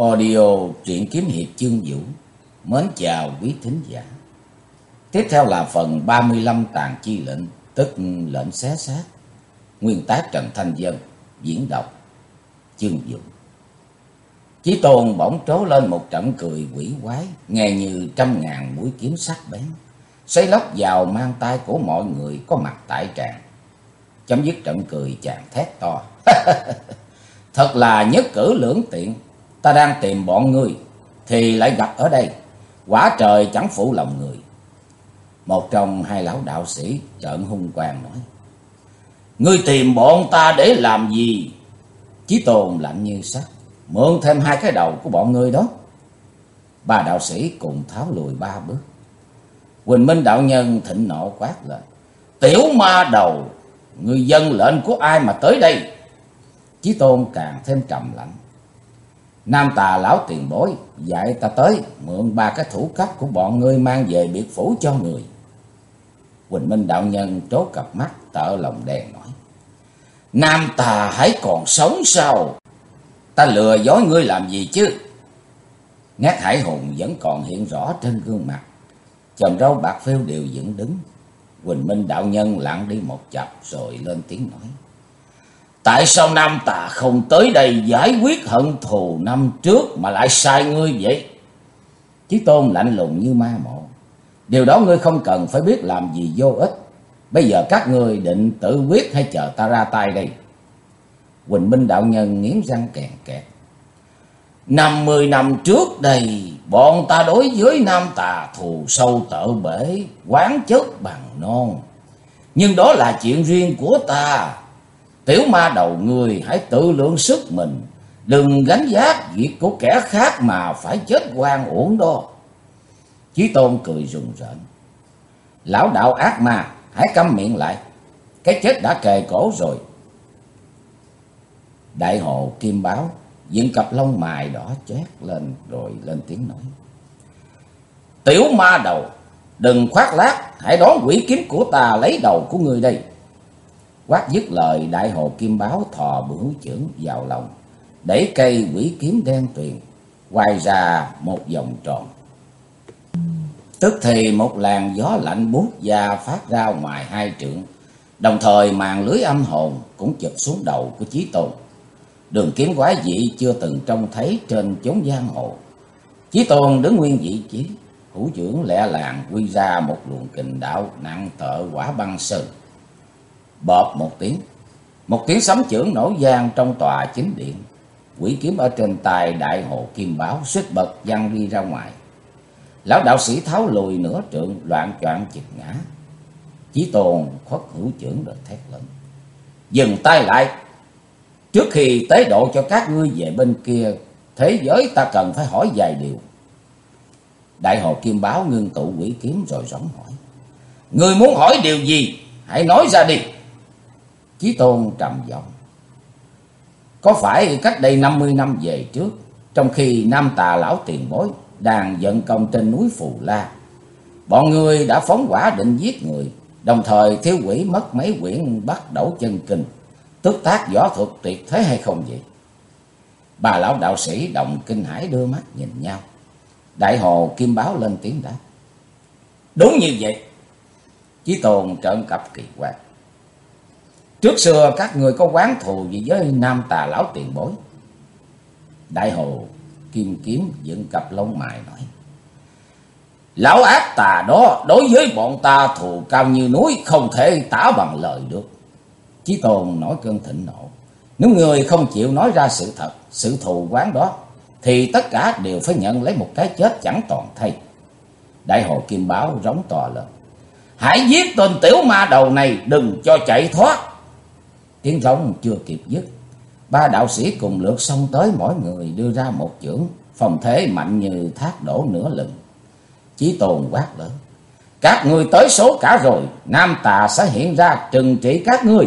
Audio truyện kiếm hiệp chương vũ. Mến chào quý thính giả. Tiếp theo là phần 35 tàn chi lệnh, tức lệnh xé xác. Nguyên tác Trần Thanh Dân, diễn đọc chương vũ. Chí Tôn bỗng trố lên một trận cười quỷ quái, nghe như trăm ngàn mũi kiếm sắc bén, xoáy lóc vào mang tay của mọi người có mặt tại tràng. Chấm dứt trận cười, chàng thét to: Thật là nhất cử lưỡng tiện. Ta đang tìm bọn ngươi thì lại gặp ở đây, quả trời chẳng phụ lòng người. Một trong hai lão đạo sĩ trợn hung quang nói: Ngươi tìm bọn ta để làm gì? Chí Tôn lạnh như sắt: Mượn thêm hai cái đầu của bọn ngươi đó. Ba đạo sĩ cùng tháo lùi ba bước. Quỳnh Minh đạo nhân thịnh nộ quát lên: Tiểu ma đầu, ngươi dâng lệnh của ai mà tới đây? Chí Tôn càng thêm trầm lạnh: Nam Tà lão tiền bối dạy ta tới mượn ba cái thủ cấp của bọn ngươi mang về biệt phủ cho người. Quỳnh Minh đạo nhân trố cặp mắt tợ lòng đèn nói: Nam Tà hãy còn sống sao? Ta lừa dối ngươi làm gì chứ? Nét hải hùng vẫn còn hiện rõ trên gương mặt, chòm râu bạc phêu đều dựng đứng. Quỳnh Minh đạo nhân lặng đi một chập rồi lên tiếng nói: Tại sao Nam Tà không tới đây giải quyết hận thù năm trước mà lại sai ngươi vậy? Chí Tôn lạnh lùng như ma mộ: Điều đó ngươi không cần phải biết, làm gì vô ích. Bây giờ các ngươi định tự quyết hay chờ ta ra tay đây? Quỳnh Minh đạo nhân nghiến răng kèn kẹt: 50 năm trước đây, bọn ta đối với Nam Tà thù sâu tợ bể, oán chất bằng non. Nhưng đó là chuyện riêng của ta. Tiểu ma đầu người hãy tự lượng sức mình, đừng gánh vác việc của kẻ khác mà phải chết oan uổng đó. Chí Tôn cười rùng rợn: Lão đạo ác ma, hãy câm miệng lại, cái chết đã kề cổ rồi. Đại Hồ Kim Báo dựng cặp lông mày đỏ chét lên rồi lên tiếng nói: Tiểu ma đầu, đừng khoác lác, hãy đón quỷ kiếm của ta lấy đầu của ngươi đây. Quát dứt lời, Đại Hồ Kim Báo thò bửu chưởng vào lòng, đẩy cây quỷ kiếm đen tuyền quay ra một vòng tròn. Tức thì một làn gió lạnh buốt da phát ra ngoài hai trượng, đồng thời màn lưới âm hồn cũng chụp xuống đầu của Chí Tôn. Đường kiếm quái dị chưa từng trông thấy trên chốn giang hồ. Chí Tôn đứng nguyên vị trí, hữu chưởng lẹ làng quy ra một luồng kình đạo nặng tợ quả băng sơn. Bợp một tiếng sấm chưởng nổ vang trong tòa chính điện. Quỷ kiếm ở trên tay Đại Hồ Kim Báo suýt bật văng đi ra ngoài. Lão đạo sĩ tháo lùi nửa trượng, loạng choạng chực ngã. Chí Tôn khuất hữu chưởng rồi thét lớn: Dừng tay lại! Trước khi tế độ cho các ngươi về bên kia thế giới, ta cần phải hỏi vài điều. Đại Hồ Kim Báo ngưng tụ quỷ kiếm rồi rống hỏi: Ngươi muốn hỏi điều gì? Hãy nói ra đi. Chí Tôn trầm giọng: Có phải cách đây 50 năm về trước, trong khi Nam Tà lão tiền bối đang vận công trên núi Phù La, bọn ngươi đã phóng hỏa định giết người, đồng thời thiếu quỷ mất mấy quyển Bắt Đẩu Chân Kinh, tức tác võ thuật tuyệt thế hay không vậy? Bà lão đạo sĩ đồng kinh hãi đưa mắt nhìn nhau. Đại Hồ Kim Báo lên tiếng đáp: Đúng như vậy. Chí Tôn trợn cặp kỳ quái: Trước xưa các người có oán thù gì với Nam Tà lão tiền bối? Đại Hồ Kim Kiếm dựng cặp lông mày nói: Lão ác tà đó đối với bọn ta thù cao như núi, không thể tả bằng lời được. Chí Tôn nổi cơn thịnh nộ: Nếu người không chịu nói ra sự thật, sự thù oán đó, thì tất cả đều phải nhận lấy một cái chết chẳng toàn thây. Đại Hồ Kim Báo rống to lên: Hãy giết tên tiểu ma đầu này, đừng cho chạy thoát. Tiếng rống chưa kịp dứt, ba đạo sĩ cùng lượt xông tới, mỗi người đưa ra một chưởng, phong thế mạnh như thác đổ nửa lừng. Chí Tôn quát lớn: Các ngươi tới số cả rồi, Nam Tà sẽ hiện ra trừng trị các ngươi.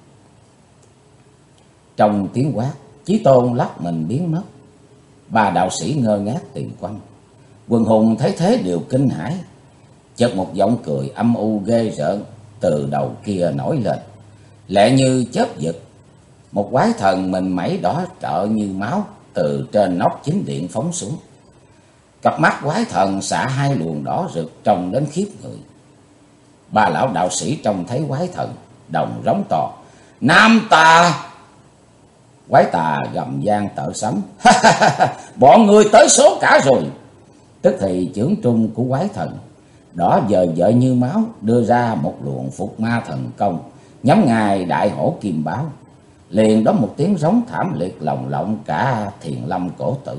Trong tiếng quát, Chí Tôn lắc mình biến mất. Ba đạo sĩ ngơ ngác tìm quanh. Quần hùng thấy thế đều kinh hãi. Chợt một giọng cười âm u ghê rợn từ đầu kia nổi lên, lẹ như chớp giật. Một quái thần mình mẩy đỏ trợ như máu từ trên nóc chính điện phóng xuống. Cặp mắt quái thần xạ hai luồng đỏ rực trông đến khiếp người. Ba lão đạo sĩ trông thấy quái thần đồng rống to: Nam Tà! Quái tà gầm gian tợ sấm: Bọn người tới số cả rồi. Tức thì chưởng trung của quái thần đỏ dời dợi như máu đưa ra một luồng phục ma thần công nhắm ngài đại hổ Kim Báo. Liền đó một tiếng rống thảm liệt lồng lộng cả Thiền Lâm Cổ Tự.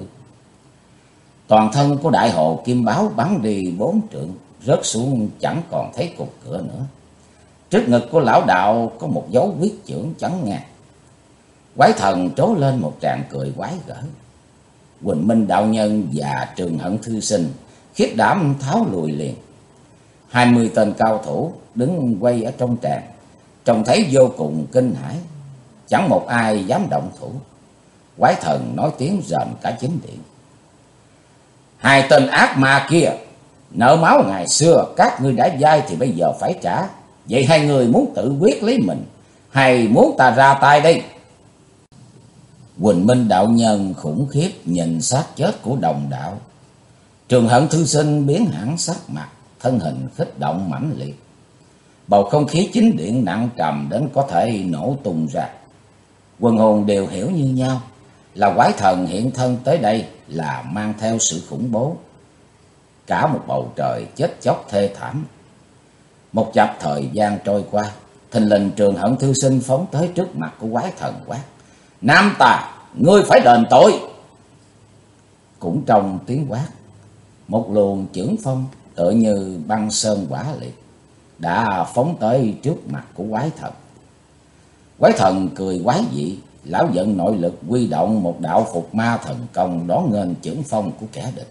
Toàn thân của đại hồ Kim Báo bắn đi 4 trượng, rớt xuống chẳng còn thấy cục cửa nữa. Trước ngực của lão đạo có một dấu huyết chưởng chắn ngang. Quái thần trố lên một tràng cười quái gở. Quỳnh Minh đạo nhân và Trường Hận thư sinh khiếp đảm tháo lùi liền. 20 tên cao thủ đứng quay ở trong tràng, trông thấy vô cùng kinh hãi, chẳng một ai dám động thủ. Quái thần nói tiếng rền cả chính điện: Hai tên ác ma kia, nợ máu ngày xưa các ngươi đã dai thì bây giờ phải trả. Vậy hai người muốn tự quyết lấy mình hay muốn ta ra tay đây? Quỳnh Minh đạo nhân khủng khiếp nhìn xác chết của đồng đạo. Trường Hận thư sinh biến hẳn sắc mặt, thân hình kích động mãnh liệt. Bầu không khí chính điện nặng trầm đến có thể nổ tung ra. Quần hồn đều hiểu như nhau là quái thần hiện thân tới đây là mang theo sự khủng bố. Cả một bầu trời chết chóc thê thảm. Một chập thời gian trôi qua, thình lình Trường Hận thư sinh phóng tới trước mặt của quái thần quát: Nam Tà, ngươi phải đền tội! Cũng trong tiếng quát, một luồng chưởng phong tựa như băng sơn hỏa liệt đã phóng tới trước mặt của quái thần. Quái thần cười quái dị, lão giận nội lực huy động một đạo phục ma thần công đón nghênh chưởng phong của kẻ địch.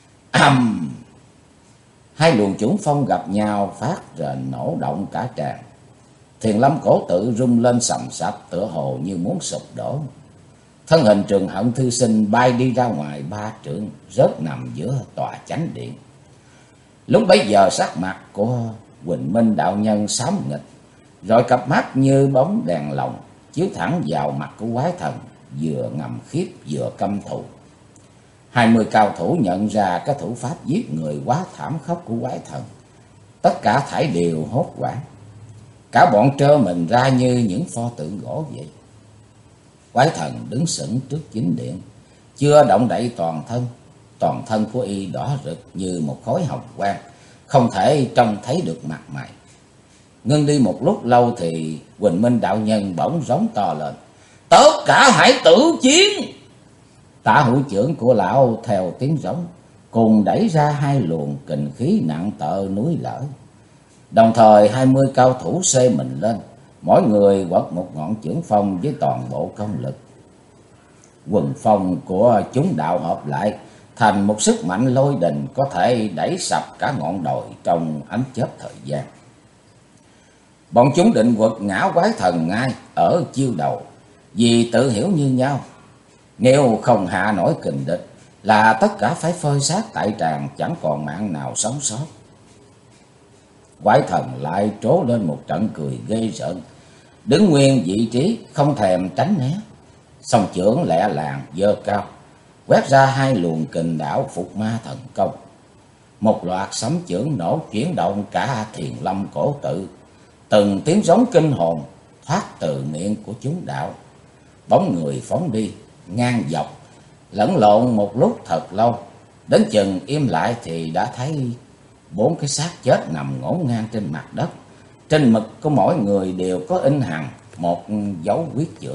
Hai luồng chưởng phong gặp nhau phát rền nổ động cả tràng. Thiền Lâm Cổ Tự rung lên sầm sập tựa hồ như muốn sụp đổ. Thân hình Trường Hận thư sinh bay đi ra ngoài 3 trượng, rớt nằm giữa tòa chánh điện. Lúc bấy giờ sắc mặt của Quỳnh Minh đạo nhân xám nghịch, rồi cặp mắt như bóng đèn lồng chiếu thẳng vào mặt của quái thần, vừa ngầm khiếp vừa căm thù. 20 cao thủ nhận ra cái thủ pháp giết người quá thảm khốc của quái thần, tất cả thảy đều hốt hoảng. Cả bọn trơ mình ra như những pho tượng gỗ vậy. Quái thần đứng sững trước chính điện, chưa động đậy toàn thân của y đỏ rực như một khối hồng quang, không thể trông thấy được mặt mày. Ngưng đi một lúc lâu thì Quỳnh Minh đạo nhân bỗng rống to lên: Tất cả hãy tử chiến! Tả hữu chưởng của lão theo tiếng rống cùng đẩy ra hai luồng kình khí nặng tợ núi lở. Đồng thời 20 cao thủ xê mình lên, mỗi người quật một ngọn chưởng phong với toàn bộ công lực. Quần phong của chúng đạo hợp lại thành một sức mạnh lôi đình có thể đẩy sập cả ngọn đồi trong ánh chớp thời gian. Bọn chúng định quật ngã quái thần ngay ở chiêu đầu, vì tự hiểu như nhau, nếu không hạ nổi kình địch là tất cả phải phơi xác tại tràng, chẳng còn mạng nào sống sót. Quái thần lại trố lên một trận cười ghê rợn, đứng nguyên vị trí không thèm tránh né, song chưởng lẹ làng giơ cao, quét ra hai luồng kình đảo phục ma thần công. Một loạt sấm chưởng nổ chuyển động cả Thiền Lâm Cổ Tự, từng tiếng giống kinh hồn thoát từ miệng của chúng đạo. Bóng người phóng đi ngang dọc, lẫn lộn một lúc thật lâu, đến chừng im lại thì đã thấy 4 cái xác chết nằm ngổn ngang trên mặt đất. Trên ngực của mỗi người đều có in hằn một dấu huyết chưởng.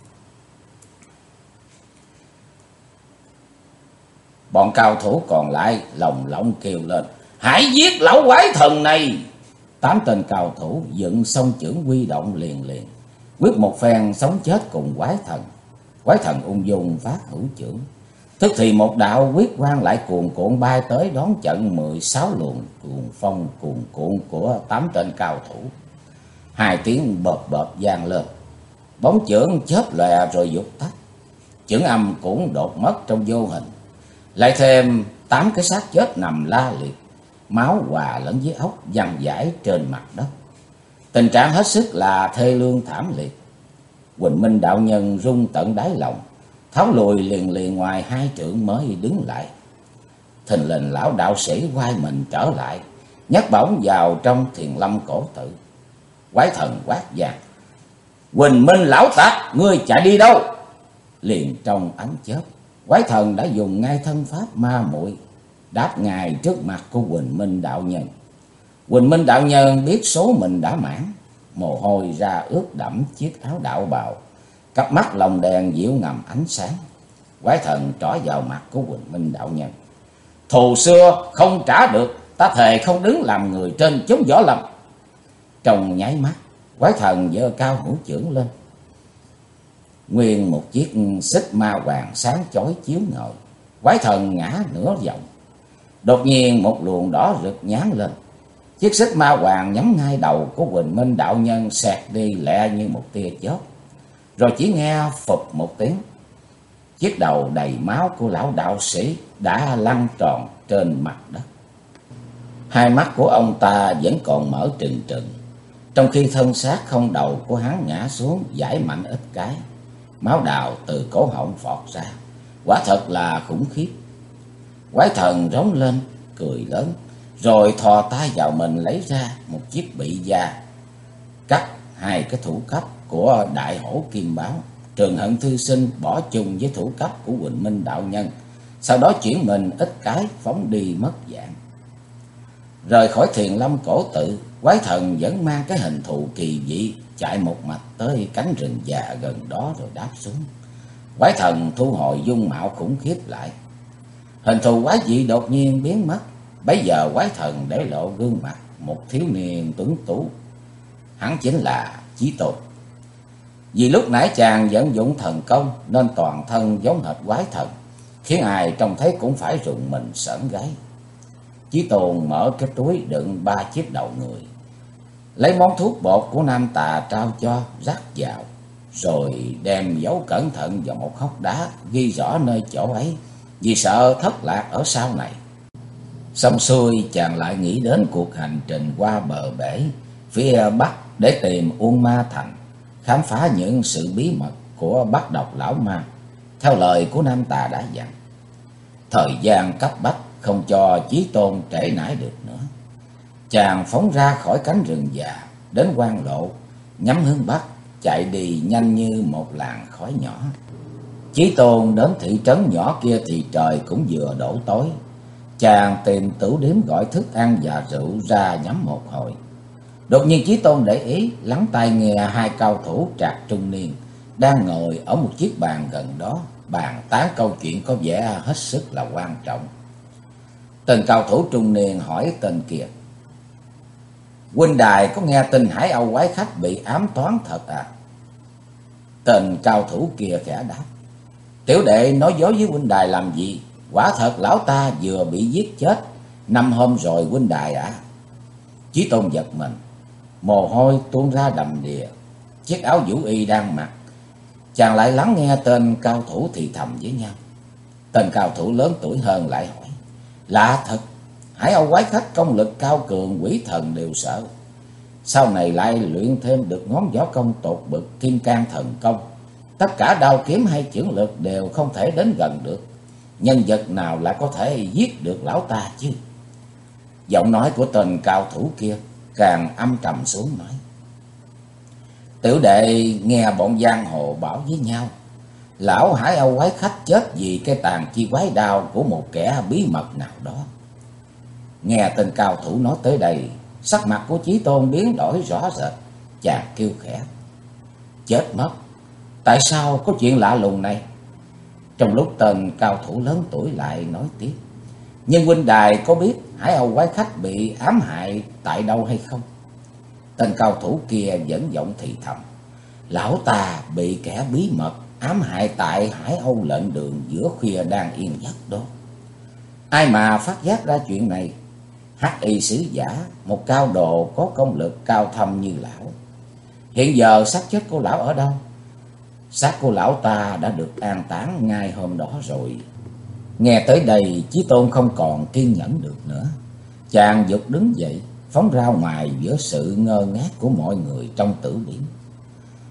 Bọn cao thủ còn lại lồng lộng kêu lên: Hãy giết lão quái thần này! 8 tên cao thủ dựng song chưởng huy động liền liền, quyết một phen sống chết cùng quái thần. Quái thần ung dung phát hữu chưởng, tức thì một đạo huyết quang lại cuồn cuộn bay tới đón trận 16 luồng cuồng phong cuồn cuộn của 8 tên cao thủ. 2 tiếng bợp bợp vang lên, bóng chưởng chớp lòe rồi vụt tắt. Chưởng âm cũng đột mất trong vô hình. Lại thêm 8 cái xác chết nằm la liệt, máu hòa lẫn với óc văng vãi trên mặt đất. Tình trạng hết sức là thê lương thảm liệt. Quỳnh Minh đạo nhân rung tận đáy lòng, tháo lùi liền liền ngoài 2 trượng mới đứng lại. Thình lình lão đạo sĩ quay mình trở lại, nhấc bổng vào trong Thiền Lâm Cổ Tự. Quái thần quát vang: "Huỳnh Minh lão tặc, ngươi chạy đi đâu?" Liền trong ánh chớp, quái thần đã dùng ngay thân pháp ma muội đáp ngay trước mặt của Huỳnh Minh đạo nhân. Huỳnh Minh đạo nhân biết số mình đã mãn, mồ hôi ra ướt đẫm chiếc áo đạo bào, cặp mắt lồng đèn diệu ngầm ánh sáng. Quái thần trỏ vào mặt của Huỳnh Minh đạo nhân: "Thù xưa không trả được, ta thề không đứng làm người trên chốn võ lâm." Trong nháy mắt, quái thần giơ cao hữu chưởng lên, nguyên một chiếc xích ma hoàng sáng chói chiếu ngời. Quái thần ngã nửa vòng, đột nhiên một luồng đỏ rực nhán lên. Chiếc xích ma hoàng nhắm ngay đầu của Huỳnh Minh đạo nhân, xẹt đi lẹ như một tia chớp. Rồi chỉ nghe phụp một tiếng, chiếc đầu đầy máu của lão đạo sĩ đã lăn tròn trên mặt đất. Hai mắt của ông ta vẫn còn mở trừng trừng, trong khi thân xác không đầu của hắn ngã xuống giải mạnh ít cái. Máu đào từ cổ họng phọt ra, quả thật là khủng khiếp. Quái thần rống lên cười lớn, rồi thò tay vào mình lấy ra một chiếc bị da, cắt 2 cái thủ cấp của đại hổ Kim Báo. Trường Hận Thư Sinh bỏ chung với thủ cấp của Huỳnh Minh đạo nhân, sau đó chuyển mình ít cái phóng đi mất dạng. Rời khỏi Thiền Lâm Cổ Tự, quái thần vẫn mang cái hình thù kỳ dị chạy một mạch tới cánh rừng già gần đó rồi đáp xuống. Quái thần thu hồi dung mạo khủng khiếp lại, hình thù quái dị đột nhiên biến mất. Bấy giờ quái thần để lộ gương mặt một thiếu niên tuấn tú, hắn chính là Chí Tôn. Vì lúc nãy chàng vận dụng thần công nên toàn thân giống hệt quái thần, khiến ai trông thấy cũng phải rùng mình sởn gáy. Chí Tôn mở cái túi đựng 3 chiếc đầu người, lấy món thuốc bột của Nam Tà trao cho rắc vào, rồi đem giấu cẩn thận vào một hốc đá, ghi rõ nơi chỗ ấy, vì sợ thất lạc ở sau này. Xong xuôi, chàng lại nghĩ đến cuộc hành trình qua bờ bể phía bắc để tìm Uông Ma Thành, khám phá những sự bí mật của Bát Độc Lão Ma theo lời của Nam Tà đã dặn. Thời gian cấp bách không cho Chí Tôn trễ nải được nữa. Chàng phóng ra khỏi cánh rừng già đến quan lộ, nhắm hướng bắc chạy đi nhanh như một làn khói nhỏ. Chí Tôn đến thị trấn nhỏ kia thì trời cũng vừa đổ tối. Chàng tìm tửu điếm gọi thức ăn và rượu ra nhắm một hồi. Đột nhiên Chí Tôn để ý lắng tai nghe 2 cao thủ trạc trung niên đang ngồi ở một chiếc bàn gần đó, bàn tán câu chuyện có vẻ hết sức là quan trọng. Tên cao thủ trung niên hỏi tên kia: "Huynh đài có nghe tin Hải Âu quái khách bị ám toán thật à?" Tên cao thủ kia khẽ đáp: "Tiểu đệ nói dối với huynh đài làm gì? Quả thật lão ta vừa bị giết chết 5 hôm rồi huynh đài ạ." Chí Tôn giật mình, mồ hôi tuôn ra đầm đìa. Chiếc áo vũ y đang mặc, chàng lại lắng nghe tên cao thủ thì thầm với nhau. Tên cao thủ lớn tuổi hơn lại hỏi: "Lạ thật, Hải Âu quái khách công lực cao cường, quỷ thần đều sợ. Sau này lại luyện thêm được ngón võ công tột bậc Kim Cang thần công. Tất cả đao kiếm hay chưởng lực đều không thể đến gần được. Nhân vật nào lại có thể giết được lão ta chứ?" Giọng nói của tên cao thủ kia càng âm trầm xuống nói: "Tiểu đệ nghe bọn giang hồ bảo với nhau, lão Hải Âu quái khách chết vì cái tàn chi quái đao của một kẻ bí mật nào đó." Nghe tên cao thủ nói tới đây, sắc mặt của Chí Tôn biến đổi rõ rệt. Chàng kêu khẽ: "Chết mất? Tại sao có chuyện lạ lùng này?" Trong lúc tên cao thủ lớn tuổi lại nói tiếp: "Nhưng huynh đài có biết Hải Âu quái khách bị ám hại tại đâu hay không?" Tên cao thủ kia vẫn giọng thì thầm: "Lão ta bị kẻ bí mật ám hại tại Hải Âu lệnh đường giữa khuya đang yên giấc đó." Ai mà phát giác ra chuyện này? Hắc y sứ giả, một cao đồ có công lực cao thâm như lão. Hiện giờ xác chết của lão ở đâu? Xác của lão ta đã được an táng ngay hôm đó rồi. Nghe tới đây, Chí Tôn không còn kiên nhẫn được nữa. Chàng giật đứng dậy, phóng ra ngoài giữa sự ngơ ngác của mọi người trong tử điếm.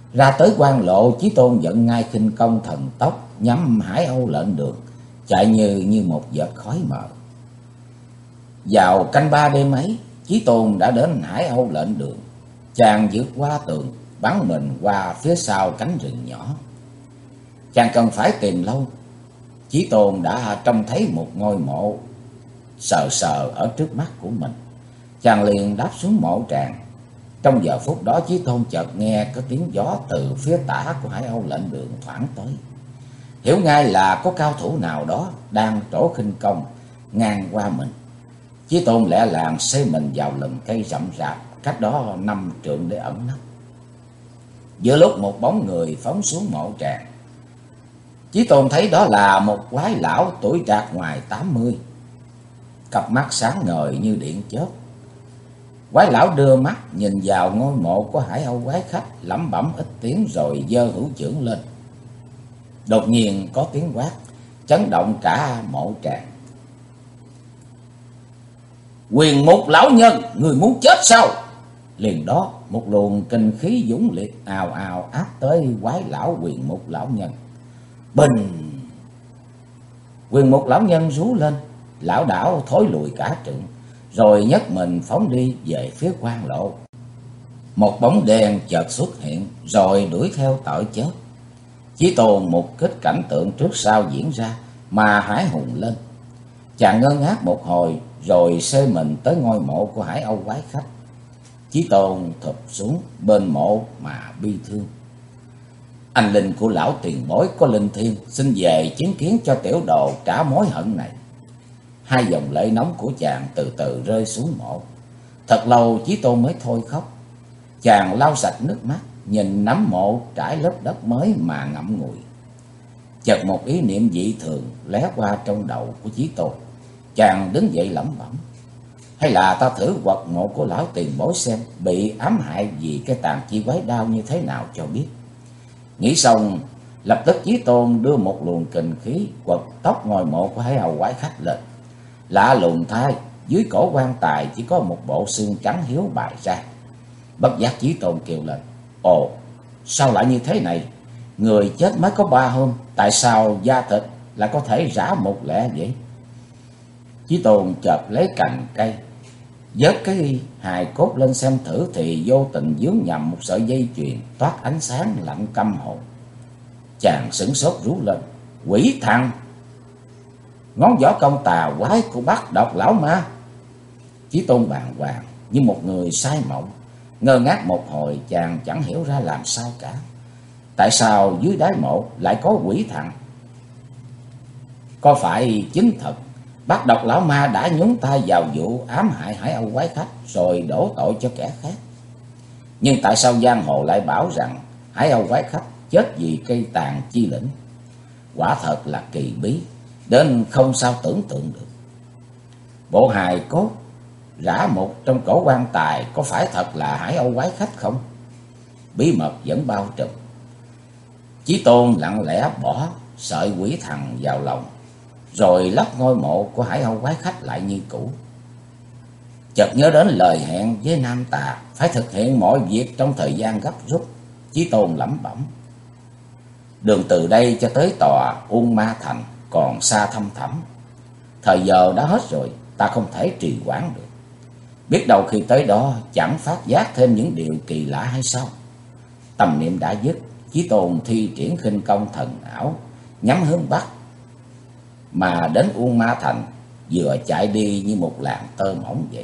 Ra tới quan lộ, Chí Tôn dẫn ngay khinh công thần tốc nhắm Hải Âu Lệnh Đường, chạy như một vệt khói mờ. Vào canh ba đêm ấy, Chí Tôn đã đến Hải Âu Lệnh Đường. Chàng vượt qua tường, bắn mình qua phía sau cánh rừng nhỏ. Chàng cần phải tìm lâu, Chí Tôn đã trông thấy một ngôi mộ sờ sờ ở trước mắt của mình. Chàng liền đáp xuống mộ tràng. Trong giờ phút đó, Chí Tôn chợt nghe có tiếng gió từ phía tả của Hải Âu Lệnh Đường thoảng tới. Hiểu ngay là có cao thủ nào đó đang trổ khinh công ngang qua mình. Chí Tôn lẹ làng xây mình vào lùm cây rậm rạp cách đó 5 trượng để ẩn nấp. Giữa lúc một bóng người phóng xuống mộ tràng, Chí Tôn thấy đó là một quái lão tuổi trạc ngoài 80, cặp mắt sáng ngời như điện chớp. Quái lão đưa mắt nhìn vào ngôi mộ của Hải Âu quái khách, lẩm bẩm ít tiếng rồi giơ hữu chưởng lên. Đột nhiên có tiếng quát chấn động cả mộ tràng: "Quyền Mục lão nhân, người muốn chết sao?" Liền đó một luồng kinh khí dũng liệt ào ào áp tới quái lão Quyền Mục lão nhân. Bình! Quyền Mục lão nhân rú lên, lão đảo thối lùi cả trượng, rồi nhấc mình phóng đi về phía quan lộ. Một bóng đen chợt xuất hiện, rồi đuổi theo tợ chớp. Chí Tôn một kích cảnh tượng trước sau diễn ra mà hãi hùng lên. Chàng ngơ ngác một hồi, rồi xê mình tới ngôi mộ của Hải Âu quái khách. Chí Tôn thụp xuống bên mộ mà bi thương. Anh linh của lão tiền bối có linh thiêng, xin về chứng kiến cho tiểu đồ trả mối hận này. Hai dòng lệ nóng của chàng từ từ rơi xuống mộ. Thật lâu Chí Tôn mới thôi khóc. Chàng lau sạch nước mắt, nhìn nắm mộ trải lớp đất mới mà ngậm ngùi. Chợt một ý niệm dị thường lóe qua trong đầu của Chí Tôn. Chàng đứng dậy lẩm bẩm: hay là ta thử quật mộ của lão tiền bối xem bị ám hại vì cái tàn chi quái đao như thế nào cho biết. Nghĩ xong, lập tức Chí Tôn đưa một luồng kình khí quật tóc ngôi mộ của Hải Âu quái khách lên. Lạ lùng thay, dưới cổ quan tài chỉ có một bộ xương trắng hiếu bày ra. Bất giác Chí Tôn kêu lên: ồ, sao lại như thế này? Người chết mới có 3 hôm, tại sao da thịt lại có thể rã một lẻ vậy? Chí Tôn chợt lấy cành cây vớt cái hài cốt lên xem thử, thì vô tình vướng nhầm một sợi dây chuyền toát ánh sáng lạnh căm hồn. Chàng sửng sốt rú lên: quỷ thằng! Ngón võ công tà quái của Bắc Độc lão ma! Chí Tôn bàng hoàng như một người say mộng. Ngơ ngác một hồi, chàng chẳng hiểu ra làm sao cả. Tại sao dưới đáy mộ lại có quỷ thằng? Có phải chính thật Bắc Độc lão ma đã nhúng tay vào vụ ám hại Hải Âu quái khách rồi đổ tội cho kẻ khác? Nhưng tại sao giang hồ lại bảo rằng Hải Âu quái khách chết vì cây tàn chi lĩnh? Quả thật là kỳ bí đến không sao tưởng tượng được. Bộ hài cốt rã một trong cổ quan tài có phải thật là Hải Âu quái khách không? Bí mật vẫn bao trùm. Chí Tôn lặng lẽ bỏ sợi quỷ thần vào lòng, rồi lấp ngôi mộ của Hải Âu quái khách lại như cũ. Chợt nhớ đến lời hẹn với Nam Tà phải thực hiện mọi việc trong thời gian gấp rút, Chí Tôn lẩm bẩm: đường từ đây cho tới tòa Uông Ma Thành còn xa thăm thẳm. Thời giờ đã hết rồi, ta không thể trì hoãn được. Biết đâu khi tới đó chẳng phát giác thêm những điều kỳ lạ hay sao? Tâm niệm đã dứt, Chí Tôn thi triển khinh công thần ảo, nhắm hướng bắc mà đến Uông Ma Thành, vừa chạy đi như một làn tơ mỏng vậy.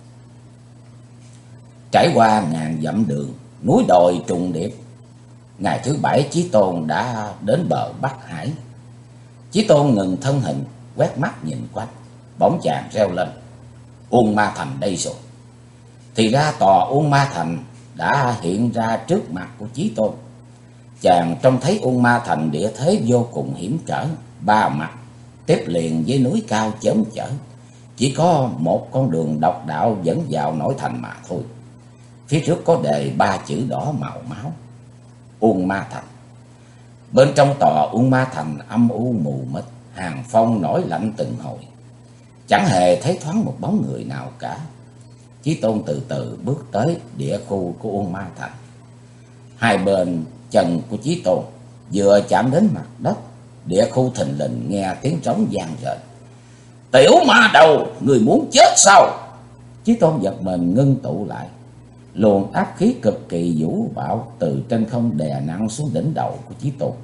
Trải qua ngàn dặm đường, núi đồi trùng điệp, ngày thứ 7 Chí Tôn đã đến bờ Bắc Hải. Chí Tôn ngừng thân hình, quét mắt nhìn quanh, bỗng chàng reo lên: Uông Ma Thành đây rồi! Thì ra tòa Uông Ma Thành đã hiện ra trước mặt của Chí Tôn. Chàng trông thấy Uông Ma Thành địa thế vô cùng hiểm trở, 3 mặt tiếp liền với núi cao chớm chở. Chỉ có một con đường độc đạo dẫn vào nội thành mà thôi. Phía trước có đề 3 chữ đỏ màu máu: Uông Ma Thành. Bên trong tòa Uông Ma Thành âm u mù mịt, hàng phong nổi lạnh từng hồi, chẳng hề thấy thoáng một bóng người nào cả. Chí Tôn từ từ bước tới địa khu của Uông Ma Thành. Hai bên chân của Chí Tôn vừa chạm đến mặt đất, địa khu thình lình nghe tiếng trống vang rền. Tiểu ma đầu, người muốn chết sao? Chí Tôn giật mình ngưng tụ lại. Luồng áp khí cực kỳ vũ bão từ trên không đè nặng xuống đỉnh đầu của Chí Tôn.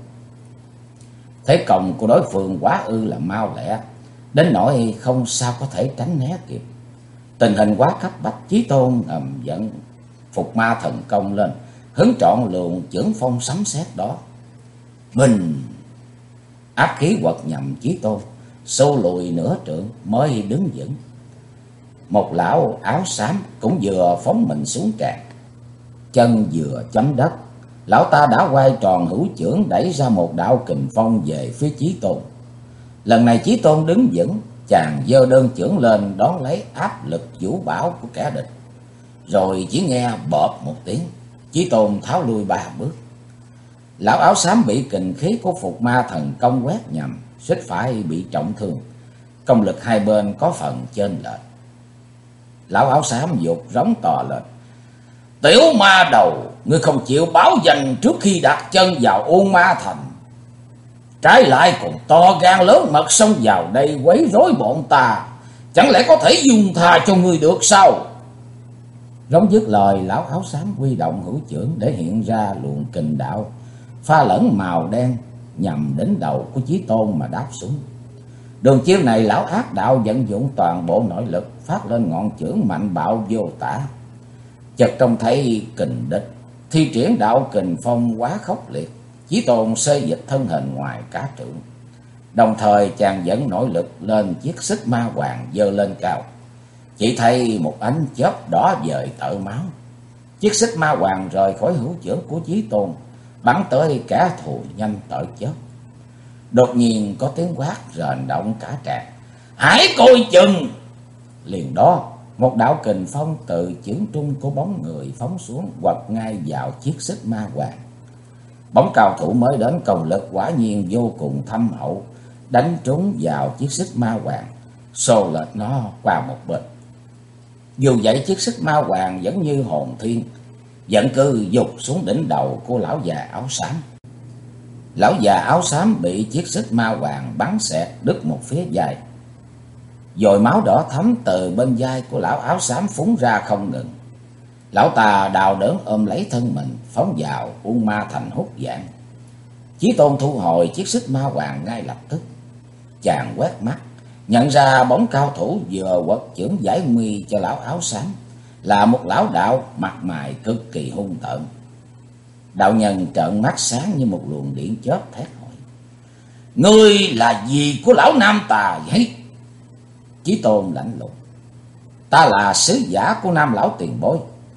Thế công của đối phương quá ư là mau lẹ, đến nỗi không sao có thể tránh né kịp. Tình hình quá cấp bách, Chí Tôn ngầm dẫn Phục Ma Thần Công lên, hứng trọn luồng chưởng phong sấm sét đó. Mình áp khí quật nhằm Chí Tôn, xô lùi nửa trượng mới đứng vững. Một lão áo xám cũng vừa phóng mình xuống tràn, chân vừa chấm đất, lão ta đã quay tròn hữu chưởng đẩy ra một đạo kình phong về phía Chí Tôn. Lần này Chí Tôn đứng vững, chàng giơ đơn chưởng lên đón lấy áp lực vũ bão của kẻ địch. Rồi chỉ nghe bộp một tiếng, Chí Tôn tháo lui 3 bước. Lão áo xám bị kình khí của Phục Ma Thần Công quét nhầm, suýt phải bị trọng thương. Công lực hai bên có phần chênh lệch. Lão áo xám dục rống to lên. Tiểu ma đầu, ngươi không chịu báo danh trước khi đặt chân vào Ôn Ma Thành, trái lại còn to gan lớn mật xông vào đây quấy rối bọn ta, chẳng lẽ có thể dung tha cho ngươi được sao? Rống dứt lời, lão áo xám huy động hữu chưởng để hiện ra luồng kình đạo pha lẫn màu đen nhằm đỉnh đầu của Chí Tôn mà đáp xuống. Đường chiêu này lão ác đạo vận dụng toàn bộ nội lực phát lên ngọn chưởng mạnh bạo vô tả. Chợt trông thấy kình địch thi triển đạo kình phong quá khốc liệt, Chí Tôn xê dịch thân hình ngoài cả trượng. Đồng thời chàng dẫn nội lực lên chiếc xích ma hoàng giơ lên cao. Chỉ thấy một ánh chớp đỏ dời tợ máu, chiếc xích ma hoàng rời khỏi hữu chưởng của Chí Tôn, bắn tới kẻ thù nhanh tợ chớp. Đột nhiên có tiếng quát rền động cả tràng. Hãy coi chừng! Liền đó, một đạo kình phong từ chưởng trung của bóng người phóng xuống, quật ngay vào chiếc xích ma hoàng. Bóng cao thủ mới đến công lực quả nhiên vô cùng thâm hậu, đánh trúng vào chiếc xích ma hoàng, xô lệch nó qua một bên. Dù vậy chiếc xích ma hoàng vẫn như hồn thiên, vẫn cứ dục xuống đỉnh đầu của lão già áo xám. Lão già áo xám bị chiếc xích ma hoàng bắn xẹt đứt một phía vai. Dồi máu đỏ thắm từ bên vai của lão áo xám phúng ra không ngừng. Lão ta đào đớn ôm lấy thân mình, phóng vào Ôn Ma Thành hút dạng. Chí Tôn thu hồi chiếc xích ma hoàng ngay lập tức. Chàng quét mắt, nhận ra bóng cao thủ vừa quật chưởng giải nguy cho lão áo xám là một lão đạo mặt mày cực kỳ hung tợn. Đạo nhân trợn mắt sáng như một luồng điện chớp thét hỏi. Ngươi là gì của lão Nam Tà vậy? Chí Tôn lạnh lùng. Ta là sứ giả của Nam lão tiền bối.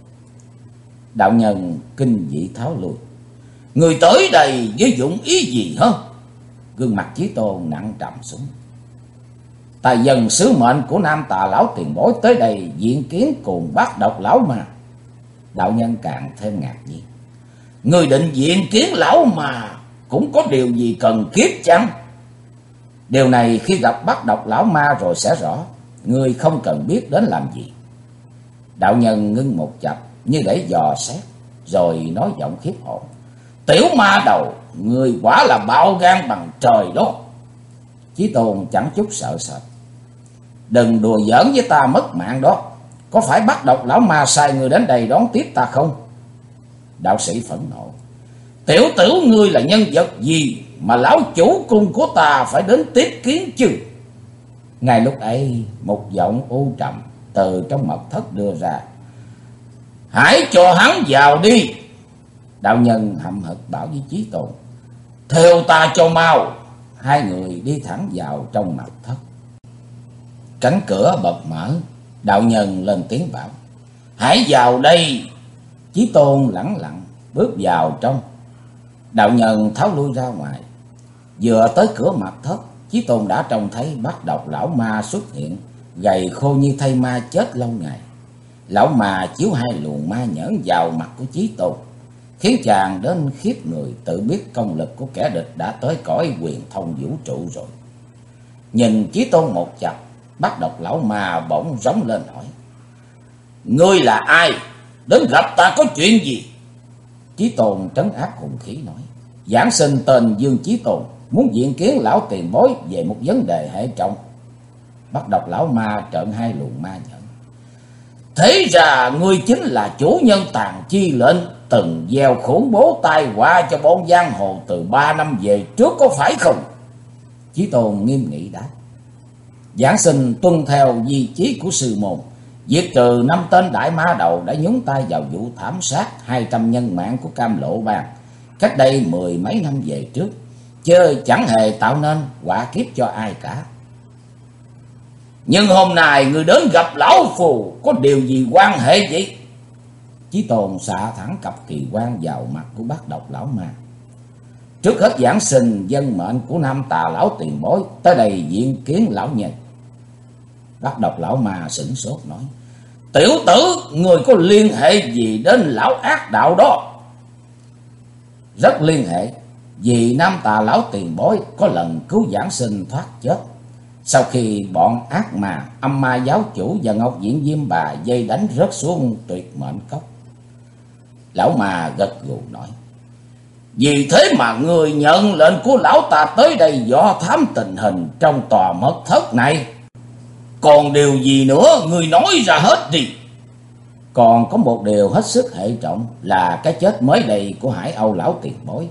Đạo nhân kinh dị tháo lui. Người tới đây với dụng ý gì hả? Gương mặt Chí Tôn nặng trầm xuống. Ta dần sứ mệnh của Nam Tà lão tiền bối tới đây diện kiến cùng bắt độc lão mà. Đạo nhân càng thêm ngạc nhiên. Người định diện kiến lão mà cũng có điều gì cần kiếp chăng? Điều này khi gặp bắt độc lão ma rồi sẽ rõ. Ngươi không cần biết đến làm gì. Đạo nhân ngưng một chập như để dò xét, rồi nói giọng khiếp hồn. Tiểu ma đầu, ngươi quả là bạo gan bằng trời đó. Chí Tôn chẳng chút sợ sệt. Đừng đùa giỡn với ta mất mạng đó. Có phải bắt độc lão ma sai ngươi đến đây đón tiếp ta không? Đạo sĩ phẫn nộ. Tiểu tử ngươi là nhân vật gì mà lão chủ cung của ta phải đến tiếp kiến chứ? Ngay lúc ấy, một giọng u trầm từ trong mật thất đưa ra. Hãy cho hắn vào đi. Đạo nhân hậm hực bảo với Chí Tôn. Theo ta cho mau. Hai người đi thẳng vào trong mật thất. Cánh cửa bật mở. Đạo nhân lên tiếng bảo. Hãy vào đây. Chí Tôn lẳng lặng bước vào trong. Đạo nhân tháo lui ra ngoài. Vừa tới cửa mật thất, Chí Tôn đã trông thấy bắt độc lão ma xuất hiện, gầy khô như thây ma chết lâu ngày. Lão ma chiếu hai luồng ma nhẫn vào mặt của Chí Tôn, khiến chàng đến khiếp người, tự biết công lực của kẻ địch đã tới cõi huyền thông vũ trụ rồi. Nhìn Chí Tôn một chập, bắt độc lão ma bỗng rống lên hỏi. Ngươi là ai? Đến gặp ta có chuyện gì? Chí Tôn trấn áp hùng khí nói: Giảng sinh tên Dương Chí Tôn, muốn diện kiến lão tiền bối về một vấn đề hệ trọng. Bắt Độc lão ma trợn hai luồng ma nhẫn: Thế ra ngươi chính là chủ nhân Tàn Chi lệnh từng gieo khủng bố tai họa cho bọn giang hồ từ 3 năm về trước, có phải không? Chí Tôn nghiêm nghị đáp: Giảng sinh tuân theo di chí của sư môn, diệt trừ 5 tên đại ma đầu đã nhúng tay vào vụ thảm sát 200 nhân mạng của Cam Lộ Bang cách đây 10 mấy năm về trước, chứ chẳng hề tạo nên họa kiếp cho ai cả. Nhưng hôm nay người đến gặp lão phù có điều gì quan hệ vậy? Chí Tôn xạ thẳng cặp kỳ quan vào mặt của Bát Độc lão ma. Trước hết giảng sinh dân mệnh của Nam Tà lão tiền bối tới đây diện kiến lão nhân. Bát Độc lão ma sửng sốt nói: Tiểu tử, người có liên hệ gì đến lão ác đạo đó? Rất liên hệ, vì Nam Tà lão tiền bối có lần cứu giảng sinh thoát chết, sau khi bọn ác ma, âm ma giáo chủ và Ngọc Diện Diêm Bà dây đánh rớt xuống tuyệt mệnh cốc. Lão ma gật gù nói: Vì thế mà người nhận lệnh của lão ta tới đây dò thám tình hình trong tòa mật thất này. Còn điều gì nữa, người nói ra hết đi. Còn có một điều hết sức hệ trọng là cái chết mới đây của Hải Âu lão tiền bối.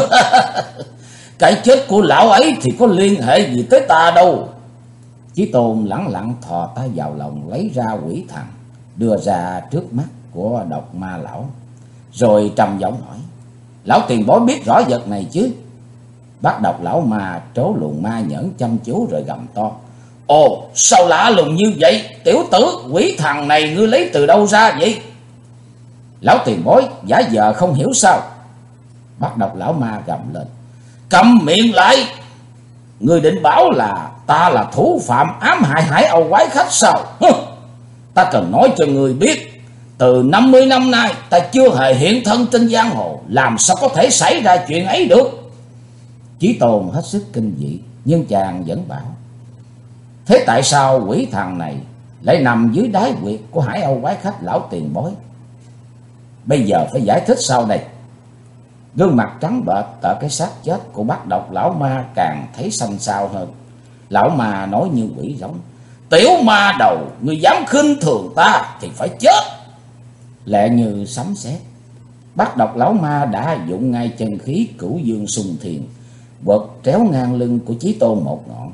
Cái chết của lão ấy thì có liên hệ gì tới ta đâu. Chí Tôn lẳng lặng thò tay vào lòng lấy ra quỷ thần, đưa ra trước mắt của Độc ma lão, rồi trầm giọng hỏi: Lão tiền bối biết rõ vật này chứ? Bát Độc lão ma trố luồng ma nhẫn chăm chú rồi gầm to: Ồ, sao lạ lùng như vậy? Tiểu tử, quỷ thần này ngươi lấy từ đâu ra vậy? Lão tiền bối giả vờ không hiểu sao? Bát Độc lão ma gầm lên: Câm miệng lại! Ngươi định bảo là ta là thủ phạm ám hại Hải Âu quái khách sao? Ta cần nói cho ngươi biết, từ 50 năm nay ta chưa hề hiện thân trên giang hồ, làm sao có thể xảy ra chuyện ấy được? Chí Tôn hết sức kinh dị, nhưng chàng vẫn bảo: Thế tại sao quỷ thần này lại nằm dưới đáy huyệt của Hải Âu quái khách lão tiền bối? Bây giờ phải giải thích sao đây? Gương mặt trắng bệch tợ cái xác chết của Bát Độc lão ma càng thấy xanh xao hơn. Lão ma nói như quỷ giống: Tiểu ma đầu, ngươi dám khinh thường ta thì phải chết! Lẹ như sấm sét, Bát Độc lão ma đã dụng ngay chân khí Cửu Dương Xung Thiền, quật tréo ngang lưng của Chí Tôn một ngọn.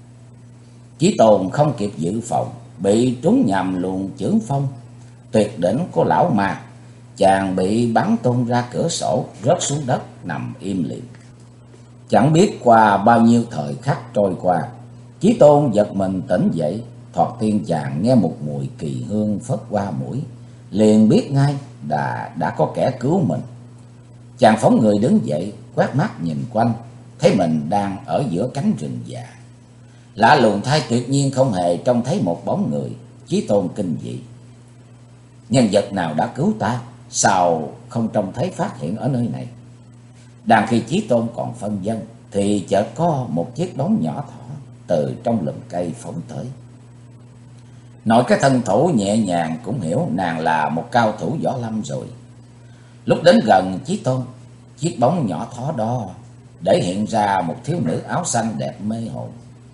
Chí Tôn không kịp dự phòng, bị trúng nhầm luồng chưởng phong tuyệt đỉnh của lão ma. Chàng bị bắn tung ra cửa sổ, rớt xuống đất nằm im lìm. Chẳng biết qua bao nhiêu thời khắc trôi qua, Chí Tôn giật mình tỉnh dậy. Thoạt tiên chàng nghe một mùi kỳ hương phất qua mũi, liền biết ngay đã có kẻ cứu mình. Chàng phóng người đứng dậy, quét mắt nhìn quanh, thấy mình đang ở giữa cánh rừng già. Lạ lùng thay, tuyệt nhiên không hề trông thấy một bóng người. Chí Tôn kinh dị: Nhân vật nào đã cứu ta? Sao không trông thấy phát hiện ở nơi này? Đang khi Chí Tôn còn phân vân, thì chợt có một chiếc bóng nhỏ thỏ từ trong lùm cây phóng tới. Nội cái thân thủ nhẹ nhàng cũng hiểu nàng là một cao thủ võ lâm rồi. Lúc đến gần Chí Tôn, chiếc bóng nhỏ thỏ đó để hiện ra một thiếu nữ áo xanh đẹp mê hồn.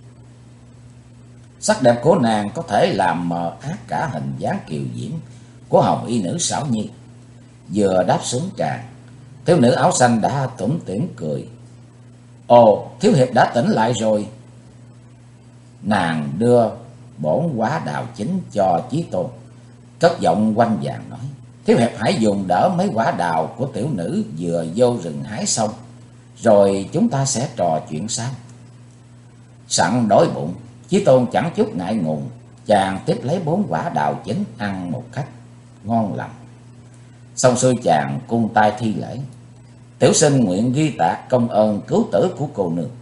Sắc đẹp của nàng có thể làm mờ át cả hình dáng kiều diễm của hồng y nữ xảo nhi. Vừa đáp xuống tràng, thiếu nữ áo xanh đã tủm tỉm cười: Ồ, thiếu hiệp đã tỉnh lại rồi. Nàng đưa bổn quả đào chính cho Chí Tôn, cất giọng quanh vàng nói: Thiếu hiệp hãy dùng đỡ mấy quả đào của tiểu nữ vừa vô rừng hái xong, rồi chúng ta sẽ trò chuyện sau. Sẵn đói bụng, Chí Tôn chẳng chút ngại ngùng, chàng tiếp lấy 4 quả đào chính ăn một cách ngon lành. Xong xuôi chàng cung tay thi lễ: Tiểu sinh nguyện ghi tạc công ơn cứu tử của cô nương.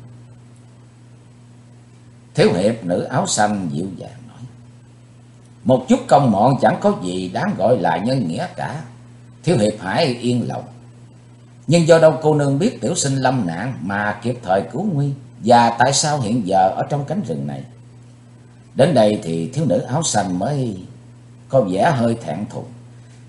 Thiếu hiệp nữ áo xanh dịu dàng nói: Một chút công mọn chẳng có gì đáng gọi là nhân nghĩa cả, thiếu hiệp hãy yên lòng. Nhưng do đâu cô nương biết tiểu sinh lâm nạn mà kịp thời cứu nguy, và tại sao hiện giờ ở trong cánh rừng này? Đến đây thì thiếu nữ áo xanh mới có vẻ hơi thẹn thùng,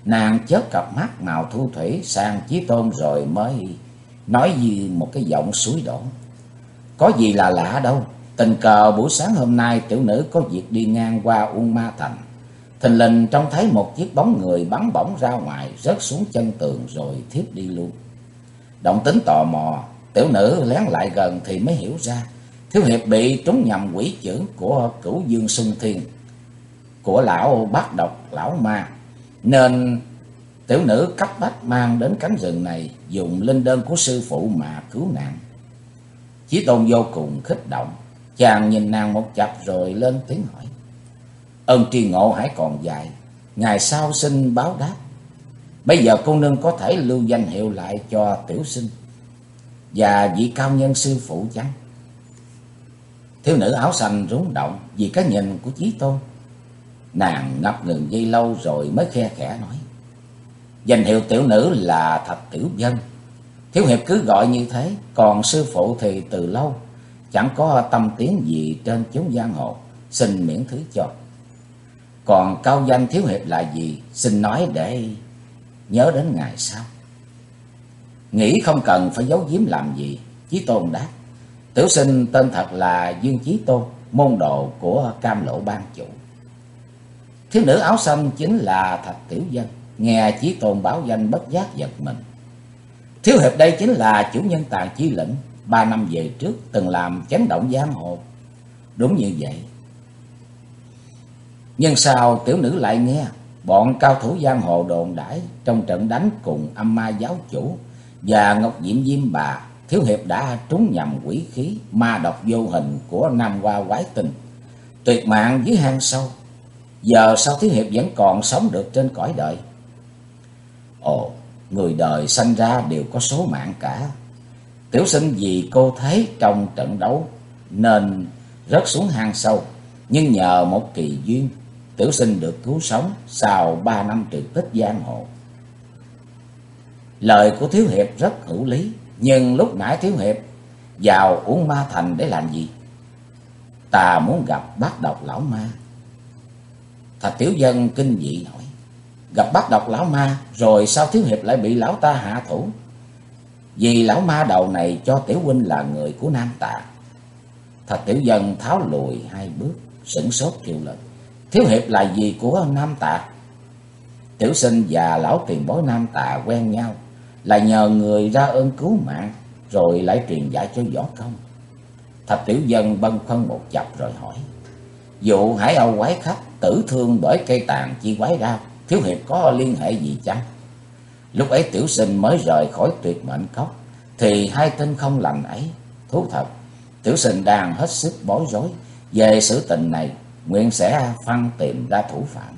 Nàng chớp cặp mắt màu thu thủy sang Chí Tôn rồi mới nói như một cái giọng suối đổ: "Có gì là lạ đâu. Tình cờ buổi sáng hôm nay tiểu nữ có việc đi ngang qua Uông Ma Thành. Thình lình trông thấy một chiếc bóng người bắn bổng ra ngoài, rớt xuống chân tường rồi thiếp đi luôn. Động tính tò mò, tiểu nữ lén lại gần thì mới hiểu ra thiếu hiệp bị trúng nhầm quỷ chưởng của Cửu Dương Xung Thiên, của lão bát độc lão ma, nên tiểu nữ cấp bách mang đến cánh rừng này, dùng linh đơn của sư phụ mà cứu nạn." Chí Tôn vô cùng kích động, chàng nhìn nàng một chặp rồi lên tiếng hỏi: "Ơn tri ngộ hãy còn dài, ngày sau xin báo đáp. Bây giờ cô nương có thể lưu danh hiệu lại cho tiểu sinh và vị cao nhân sư phụ chăng?" Thiếu nữ áo xanh rúng động vì cái nhìn của Chí Tôn. Nàng ngập ngừng giây lâu rồi mới khe khẽ nói: "Danh hiệu tiểu nữ là Thạch Tiểu Vân. Thiếu hiệp cứ gọi như thế, còn sư phụ thì từ lâu chẳng có tâm tiếng gì trên chốn giang hồ, xin miễn thứ cho. Còn cao danh thiếu hiệp là gì, xin nói để nhớ đến ngày sau." "Nghĩ không cần phải giấu giếm làm gì." Chí Tôn đáp: "Tiểu sinh tên thật là Dương Chí Tôn, môn đồ của Cam Lộ Ban chủ." Thiếu nữ áo xanh chính là Thạch Tiểu Vân. Nghe Chí Tôn báo danh bất giác giật mình. "Thiếu hiệp đây chính là chủ nhân Tàn Chi Lĩnh, 3 năm về trước từng làm chấn động giang hồ." "Đúng như vậy. Nhưng sao tiểu nữ lại nghe bọn cao thủ giang hồ đồn đãi trong trận đánh cùng Âm Ma giáo chủ và Ngọc Diệm Diêm Bà, thiếu hiệp đã trúng nhầm quỷ khí ma độc vô hình của Nam Hoa Quái Tinh, tuyệt mạng dưới hang sâu. Giờ sao thiếu hiệp vẫn còn sống được trên cõi đời?" "Ồ, người đời sanh ra đều có số mạng cả. Tiểu sinh vì cô thấy trong trận đấu nên rớt xuống hang sâu, nhưng nhờ một kỳ duyên, tiểu sinh được cứu sống sau 3 năm trừ tích giang hồ." Lời của thiếu hiệp rất hữu lý, nhưng lúc nãy thiếu hiệp vào Uông Ma Thành để làm gì? "Ta muốn gặp bát độc lão ma." Thạch Tiểu Vân kinh dị hỏi: "Gặp bát độc lão ma rồi sao thiếu hiệp lại bị lão ta hạ thủ?" "Vì lão ma đầu này cho tiểu huynh là người của Nam Tà." Thạch Tiểu Vân tháo lùi 2 bước, sửng sốt kêu lên: "Thiếu hiệp là gì của Nam Tà?" "Tiểu sinh và lão tiền bối Nam Tà quen nhau, là nhờ người ra ơn cứu mạng rồi lại truyền dạy cho võ công." Thạch Tiểu Vân bâng khuâng một chập rồi hỏi: "Vụ Hải Âu quái khách tử thương bởi cây tàn chi quái đao, thiếu hiệp có liên hệ gì chăng?" "Lúc ấy tiểu sinh mới rời khỏi Tuyệt Mệnh Cốc thì hay tin không lành ấy. Thú thật, tiểu sinh đang hết sức bối rối về sự tình này, nguyện sẽ phân tìm ra thủ phạm."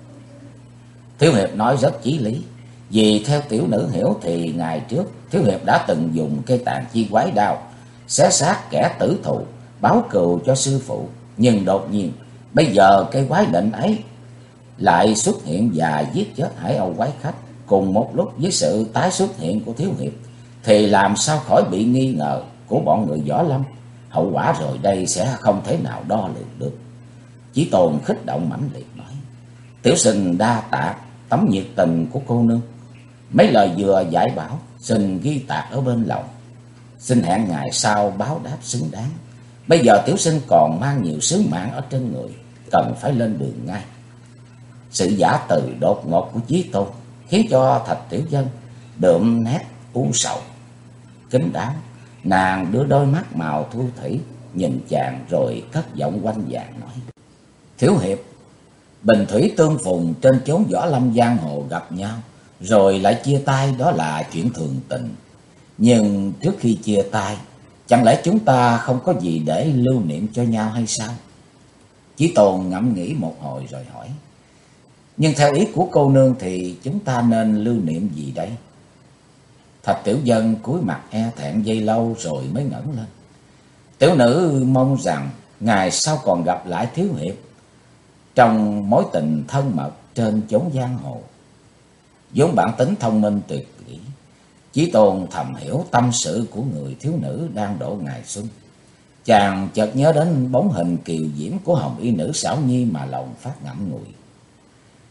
Thiếu hiệp nói rất chí lý, vì theo tiểu nữ hiểu thì ngày trước thiếu hiệp đã từng dùng cây tàn chi quái đao xé xác kẻ tử thù, báo cừu cho sư phụ. Nhưng đột nhiên bây giờ cây quái định ấy lại xuất hiện và giết chết Hải Âu quái khách cùng một lúc với sự tái xuất hiện của thiếu hiệp, thì làm sao khỏi bị nghi ngờ của bọn người võ lâm. Hậu quả rồi đây sẽ không thể nào đo lường được." Chí Tôn khích động mãnh liệt nói: "Tiểu sinh đa tạ tấm nhiệt tình của cô nương. Mấy lời vừa giải bảo xin ghi tạc ở bên lòng. Xin hẹn ngày sau báo đáp xứng đáng. Bây giờ tiểu sinh còn mang nhiều sứ mạng ở trên người, cần phải lên đường ngay." Sự giả từ đột ngột của Chí Tôn khiến cho Thạch Tiểu Vân đượm nét u sầu. Kính đáo, nàng đưa đôi mắt màu thu thủy nhìn chàng rồi cất giọng quanh vàng nói: "Thiếu hiệp, bình thủy tương phùng trên chốn võ lâm giang hồ gặp nhau rồi lại chia tay, đó là chuyện thường tình. Nhưng trước khi chia tay, chẳng lẽ chúng ta không có gì để lưu niệm cho nhau hay sao?" Chí Tôn ngẫm nghĩ một hồi rồi hỏi: "Nhưng theo ý của cô nương thì chúng ta nên lưu niệm gì đây?" Thạch Tiểu Vân cúi mặt e thẹn giây lâu rồi mới ngẩng lên: "Tiểu nữ mong rằng ngày sau còn gặp lại thiếu hiệp trong mối tình thân mật trên chốn giang hồ." Vốn bản tính thông minh tuyệt kỹ, Chí Tôn thầm hiểu tâm sự của người thiếu nữ đang độ ngày xuân. Chàng chợt nhớ đến bóng hình kiều diễm của hồng y nữ Xảo Nhi mà lòng phát ngậm ngùi.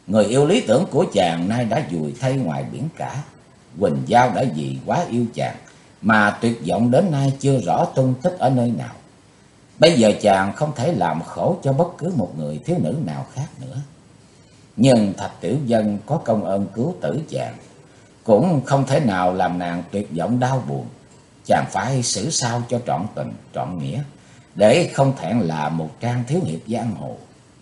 Người yêu lý tưởng của chàng nay đã vùi thay ngoài biển cả. Quỳnh Giao đã vì quá yêu chàng mà tuyệt vọng đến nay chưa rõ tung tích ở nơi nào. Bây giờ chàng không thể làm khổ cho bất cứ một người thiếu nữ nào khác nữa. Nhưng Thạch Tiểu Dân có công ơn cứu tử chàng, cũng không thể nào làm nàng tuyệt vọng đau buồn. Chàng phải xử sao cho trọn tình trọn nghĩa, để không thẹn là một trang thiếu hiệp giang hồ.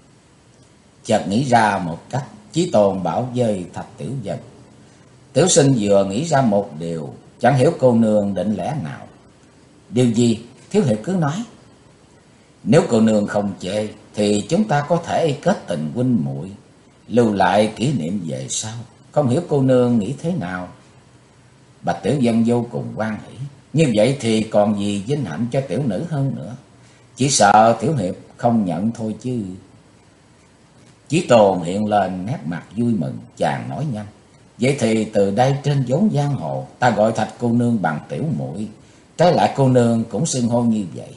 Chợt nghĩ ra một cách, Chí Tôn bảo với Thạch Tiểu Dân: Tiểu sinh vừa nghĩ ra một điều, chẳng hiểu cô nương định lẽ nào. Điều gì? Thiếu hiệp cứ nói. Nếu cô nương không chê thì chúng ta có thể kết tình huynh muội, lưu lại kỷ niệm về sau. Không hiểu cô nương nghĩ thế nào? Bạch Tiểu Dân vô cùng hoan hỉ. Như vậy thì còn gì vinh hạnh cho tiểu nữ hơn nữa. Chỉ sợ tiểu hiệp không nhận thôi chứ. Chí Tôn hiện lên nét mặt vui mừng, chàng nói nhanh: Vậy thì từ đây trên chốn giang hồ, ta gọi Thạch cô nương bằng tiểu muội, trái lại cô nương cũng xưng hô như vậy.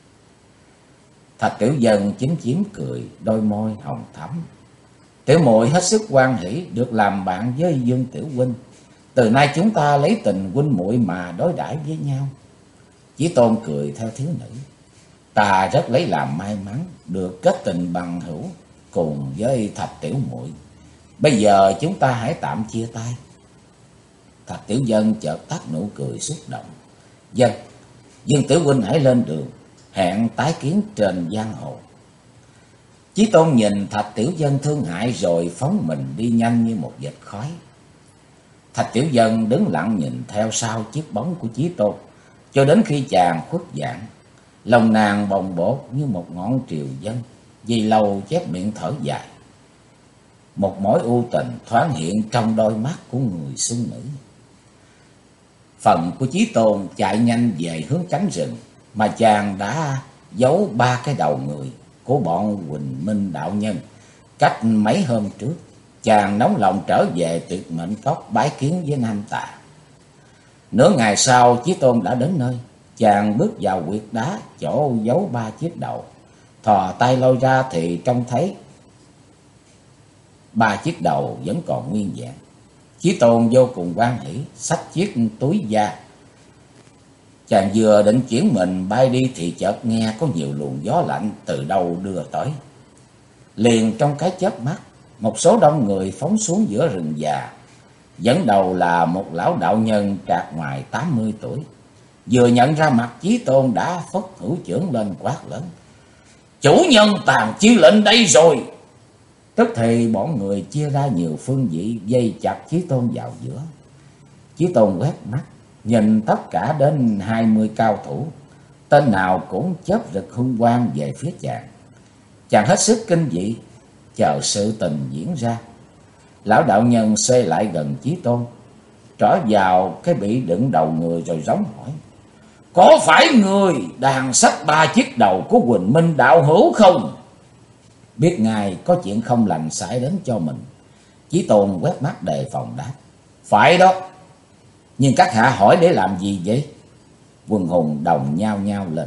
Thạch Tiểu Dân chính chiếm cười, đôi môi hồng thắm. Tiểu muội hết sức hoan hỉ được làm bạn với Dương tiểu huynh. Từ nay chúng ta lấy tình huynh muội mà đối đãi với nhau. Chí Tôn cười theo thiếu nữ: Ta rất lấy làm may mắn được kết tình bằng hữu cùng với Thạch tiểu muội. Bây giờ chúng ta hãy tạm chia tay. Thạch Tiểu Dân chợt tắt nụ cười xúc động. Dân, Dương tiểu huynh hãy lên đường, hẹn tái kiến trên giang hồ. Chí Tôn nhìn Thạch Tiểu Dân thương hại rồi phóng mình đi nhanh như một vệt khói. Thạch Tiểu Dân đứng lặng nhìn theo sau chiếc bóng của Chí Tôn, cho đến khi chàng khuất dạng. Lòng nàng bồng bột như một ngọn triều dân, vì lâu chép miệng thở dài. Một mối ưu tình thoáng hiện trong đôi mắt của người xuân nữ. Phần của Chí Tôn chạy nhanh về hướng cánh rừng, mà chàng đã giấu 3 cái đầu người của bọn Huỳnh Minh đạo nhân. Cách mấy hôm trước, chàng nóng lòng trở về Tuyệt Mệnh Cốc bái kiến với Nam Tà. Nửa ngày sau, Chí Tôn đã đến nơi. Chàng bước vào huyệt đá chỗ giấu 3 chiếc đầu, thò tay lôi ra thì trông thấy 3 chiếc đầu vẫn còn nguyên vẹn. Chí Tôn vô cùng hoan hỉ, xách chiếc túi da. Chàng vừa định chuyển mình bay đi thì chợt nghe có nhiều luồng gió lạnh từ đâu đưa tới. Liền trong cái chớp mắt, một số đông người phóng xuống giữa rừng già. Dẫn đầu là một lão đạo nhân trạc ngoài 80 tuổi. Vừa nhận ra mặt Chí Tôn đã phất hữu chưởng lên quát lớn: Chủ nhân Tàn Chiêu lệnh đây rồi! Tức thì bọn người chia ra nhiều phương vị, dây chặt Chí Tôn vào giữa. Chí Tôn quét mắt, nhìn tất cả đến 20 cao thủ, tên nào cũng chớp rực hung quang về phía chàng. Chàng hết sức kinh dị, chờ sự tình diễn ra. Lão đạo nhân xoay lại gần Chí Tôn, trỏ vào cái bị đựng đầu người rồi rống hỏi: Có phải người đang xách 3 chiếc đầu của Huỳnh Minh đạo hữu không? Biết ngài có chuyện không lành xảy đến cho mình, Chí Tôn quét mắt đề phòng đáp: Phải đó, nhưng các hạ hỏi để làm gì vậy? Quần hùng đồng nhao nhao lên.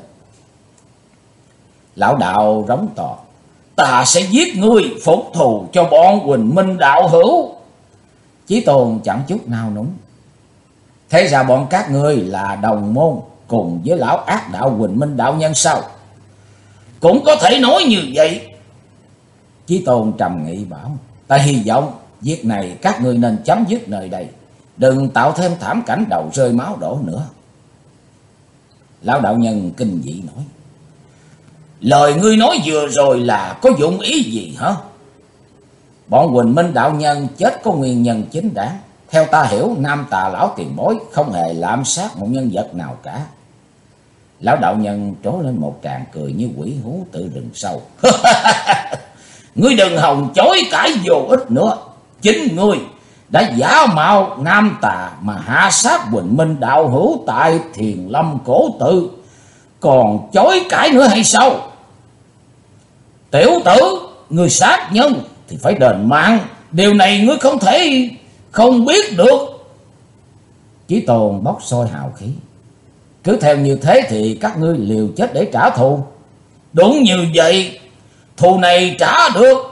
Lão đạo rống to: Ta sẽ giết ngươi phục thù cho bọn Huỳnh Minh đạo hữu. Chí Tôn chẳng chút nao núng: Thế ra bọn các ngươi là đồng môn cùng với lão ác đạo Huỳnh Minh đạo nhân sao? Cũng có thể nói như vậy. Chí Tôn trầm nghị bảo: Ta hy vọng việc này các ngươi nên chấm dứt nơi đây, đừng tạo thêm thảm cảnh đầu rơi máu đổ nữa. Lão đạo nhân kinh dị nói: Lời ngươi nói vừa rồi là có dụng ý gì hả? Bọn Huỳnh Minh đạo nhân chết có nguyên nhân chính đáng. Theo ta hiểu, Nam Tà lão tiền bối không hề lạm sát một nhân vật nào cả. Lão đạo nhân trố lên một tràng cười như quỷ hú tự rừng sâu. Ngươi đừng hòng chối cãi vô ích nữa. Chính ngươi đã giả mạo Nam Tà mà hạ sát Huỳnh Minh đạo hữu tại Thiền Lâm Cổ Tự, còn chối cãi nữa hay sao? Tiểu tử, ngươi sát nhân thì phải đền mạng, điều này ngươi không thể không biết được. Chí Tôn bốc sôi hào khí: Cứ theo như thế thì các ngươi liều chết để trả thù. Đúng như vậy, thù này trả được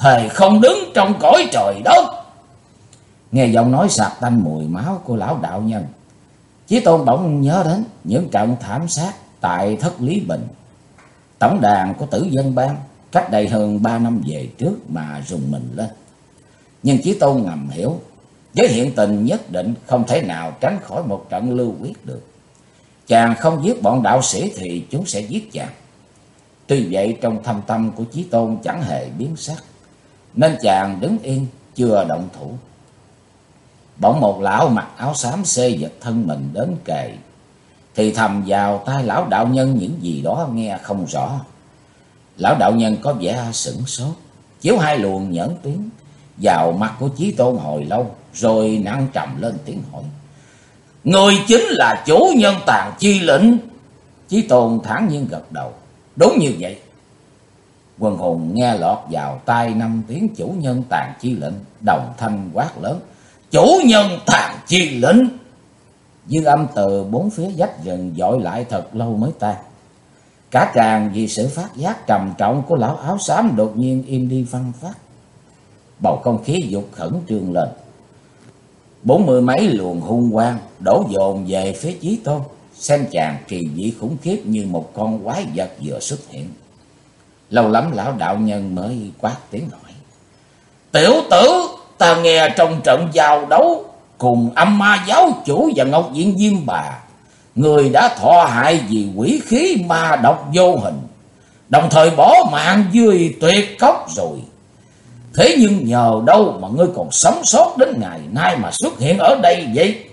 thề không đứng trong cõi trời đất. Nghe giọng nói sặc tanh mùi máu của lão đạo nhân, Chí Tôn bỗng nhớ đến những trận thảm sát tại Thất Lý Bình, tổng đàn của Tử Dân Bang cách đây hơn 3 năm về trước mà rùng mình lên. Nhưng Chí Tôn ngầm hiểu, với hiện tình nhất định không thể nào tránh khỏi một trận lưu huyết được. Chàng không giết bọn đạo sĩ thì chúng sẽ giết chàng. Tuy vậy trong thâm tâm của Chí Tôn chẳng hề biến sắc, nên chàng đứng yên chưa động thủ. Bỗng một lão mặc áo xám xê dịch thân mình đến kề, thì thầm vào tai lão đạo nhân những gì đó nghe không rõ. Lão đạo nhân có vẻ sửng sốt, chiếu hai luồng nhẫn tuyến vào mặt của Chí Tôn hồi lâu, rồi nặng trầm lên tiếng hỏi: người chính là chủ nhân Tàn Chi lệnh? Chí Tôn thản nhiên gật đầu: đúng như vậy. Quần hùng nghe lọt vào tai 5 tiếng chủ nhân Tàn Chi lệnh, đồng thanh quát lớn: chủ nhân Tàn Chi lệnh! Dương âm từ bốn phía vách rừng dội lại thật lâu mới tan. Cả tràng vì sự phát giác trầm trọng của lão áo xám đột nhiên im đi phăng phát. Bầu không khí dục khẩn trương lên. 40 mấy luồng hung quang đổ dồn về phía Chí Tôn, xem chàng kỳ dị khủng khiếp như một con quái vật vừa xuất hiện. Lâu lắm lão đạo nhân mới quát tiếng hỏi: tiểu tử, ta nghe trong trận giao đấu cùng Âm Ma giáo chủ và Ngọc Diện Diêm Bà, người đã thọ hại vì quỷ khí ma độc vô hình, đồng thời bỏ mạng dưới tuyệt cốc rồi. Thế nhưng nhờ đâu mà ngươi còn sống sót đến ngày nay mà xuất hiện ở đây vậy?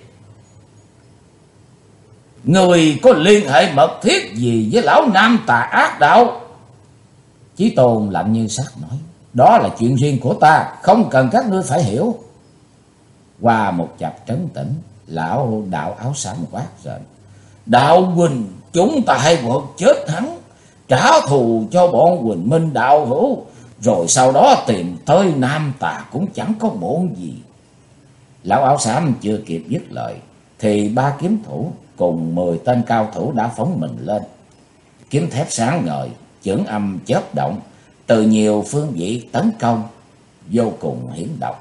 Người có liên hệ mật thiết gì với lão nam tà ác đạo? Chí Tôn lạnh như sắt nói: đó là chuyện riêng của ta, không cần các ngươi phải hiểu. Qua một chập trấn tĩnh, lão đạo áo xám quát rền: đạo huynh, chúng ta hãy vượt chết hắn, trả thù cho bọn Huỳnh Minh đạo hữu, rồi sau đó tìm tới nam tà cũng chẳng có bổn gì. Lão áo xám chưa kịp dứt lời thì 3 kiếm thủ cùng 10 tên cao thủ đã phóng mình lên. Kiếm thép sáng ngời, chưởng âm chớp động, từ nhiều phương vị tấn công, vô cùng hiểm độc.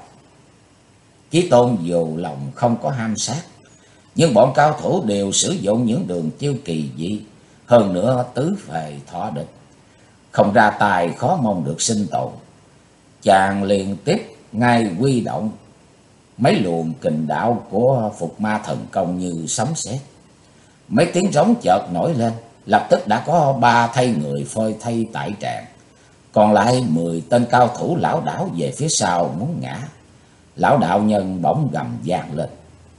Chí Tôn dù lòng không có ham sát, nhưng bọn cao thủ đều sử dụng những đường chiêu kỳ dị, hơn nữa tứ phề thọ địch, không ra tài khó mong được sinh tồn. Chàng liền tiếp ngay huy động mấy luồng kình đạo của Phục Ma thần công như sấm sét. Mấy tiếng rống chợt nổi lên, lập tức đã có 3 thây người phơi thây tại tràng, còn lại 10 tên cao thủ lảo đảo về phía sau muốn ngã. Lão đạo nhân bỗng gầm vang lên: